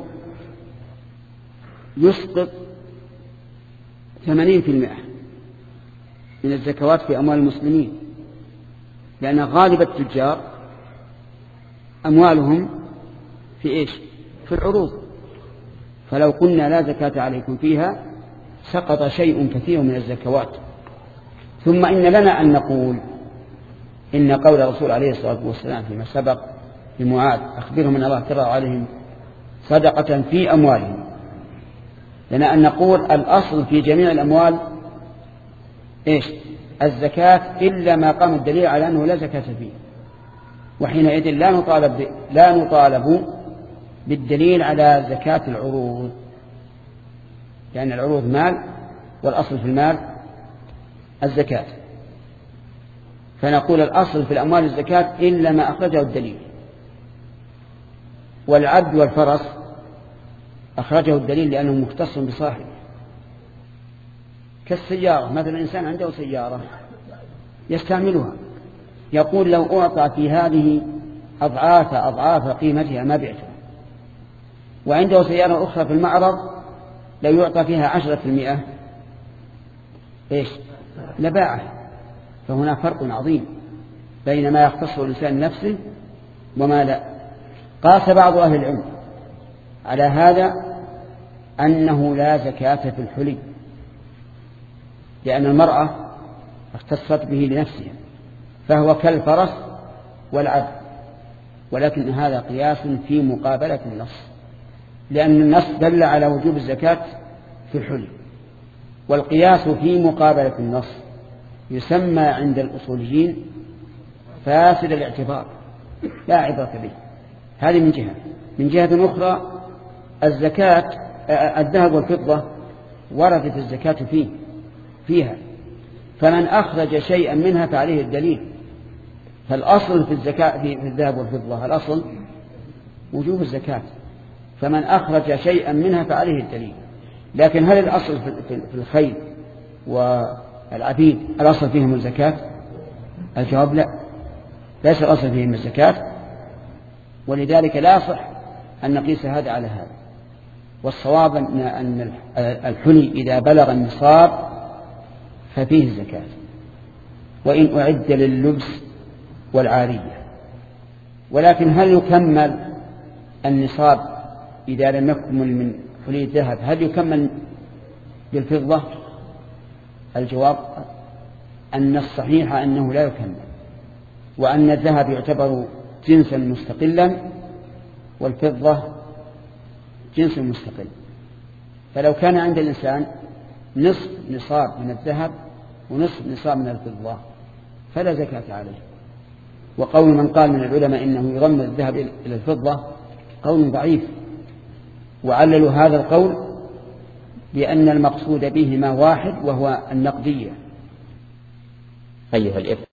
يسقط ثمانين في المئة من الزكوات في أموال المسلمين، لأن غالب التجار أموالهم في إيش؟ في العروض. فلو قلنا لا زكاة عليكم فيها سقط شيء كثير من الزكوات. ثم إن لنا أن نقول إن قول الرسول عليه الصلاة والسلام فيما سبق لمعاذ: أخبرهم أن الله ترى عليهم صدقة في أموالهم، لنا أن نقول الأصل في جميع الأموال إيش؟ الزكاة، إلا ما قام الدليل على أنه لا زكاة فيه. وحينئذ لا نطالب لا نطالب بالدليل على زكاة العروض، لأن يعني العروض مال، والأصل في المال الزكاة، فنقول الأصل في الأموال الزكاة إلا ما أخرجه الدليل. والعبد والفرس أخرجه الدليل لأنه مختص بصاحبه، كالسيارة مثلا، إنسان عنده سيارة يستعملها، يقول لو أعطى في هذه أضعاف أضعاف قيمتها ما بعتها، وعنده سيارة أخرى في المعرض لو يعطى فيها عشرة في المئة إيش لباعه. فهنا فرق عظيم بين ما يختصه الإنسان نفسه وما لا. قاس بعض أهل العلم على هذا أنه لا زكاة في الحلي، لأن المرأة اختصت به لنفسها فهو كالفرس والعبد، ولكن هذا قياس في مقابلة النص، لأن النص دل على وجوب الزكاة في الحلي، والقياس في مقابلة النص يسمى عند الأصوليين فاسد الاعتبار لا عبرة به. هذه من جهة. من جهة أخرى الزكاة الذهب والفضة وردت الزكاة فيه فيها، فمن أخرج شيئا منها فعليه الدليل. فالأصل في الزكاة في الذهب والفضة الأصل وجوب الزكاة، فمن أخرج شيئا منها فعليه الدليل. لكن هل الأصل في الخيل والعبيد الأصل فيهم الزكاة؟ الجواب لا، ليس الأصل فيهم الزكاة، ولذلك لا صح أن نقيس هذا على هذا. والصواب أن الحلي إذا بلغ النصاب ففيه الزكاة، وإن أعد لللبس والعارية. ولكن هل يكمل النصاب إذا لم يكمل من حلي الذهب هل يكمل بالفضة؟ الجواب أن الصحيح أنه لا يكمل، وأن الذهب يعتبر جنسا مستقلا والفضة جنس مستقل. فلو كان عند الإنسان نصف نصاب من الذهب ونصف نصاب من الفضة فلا زكاة عليه. وقول من قال من العلماء إنه يضم الذهب إلى الفضة قول ضعيف، وعللوا هذا القول بأن المقصود بهما واحد وهو النقدية. أيها الإخوة،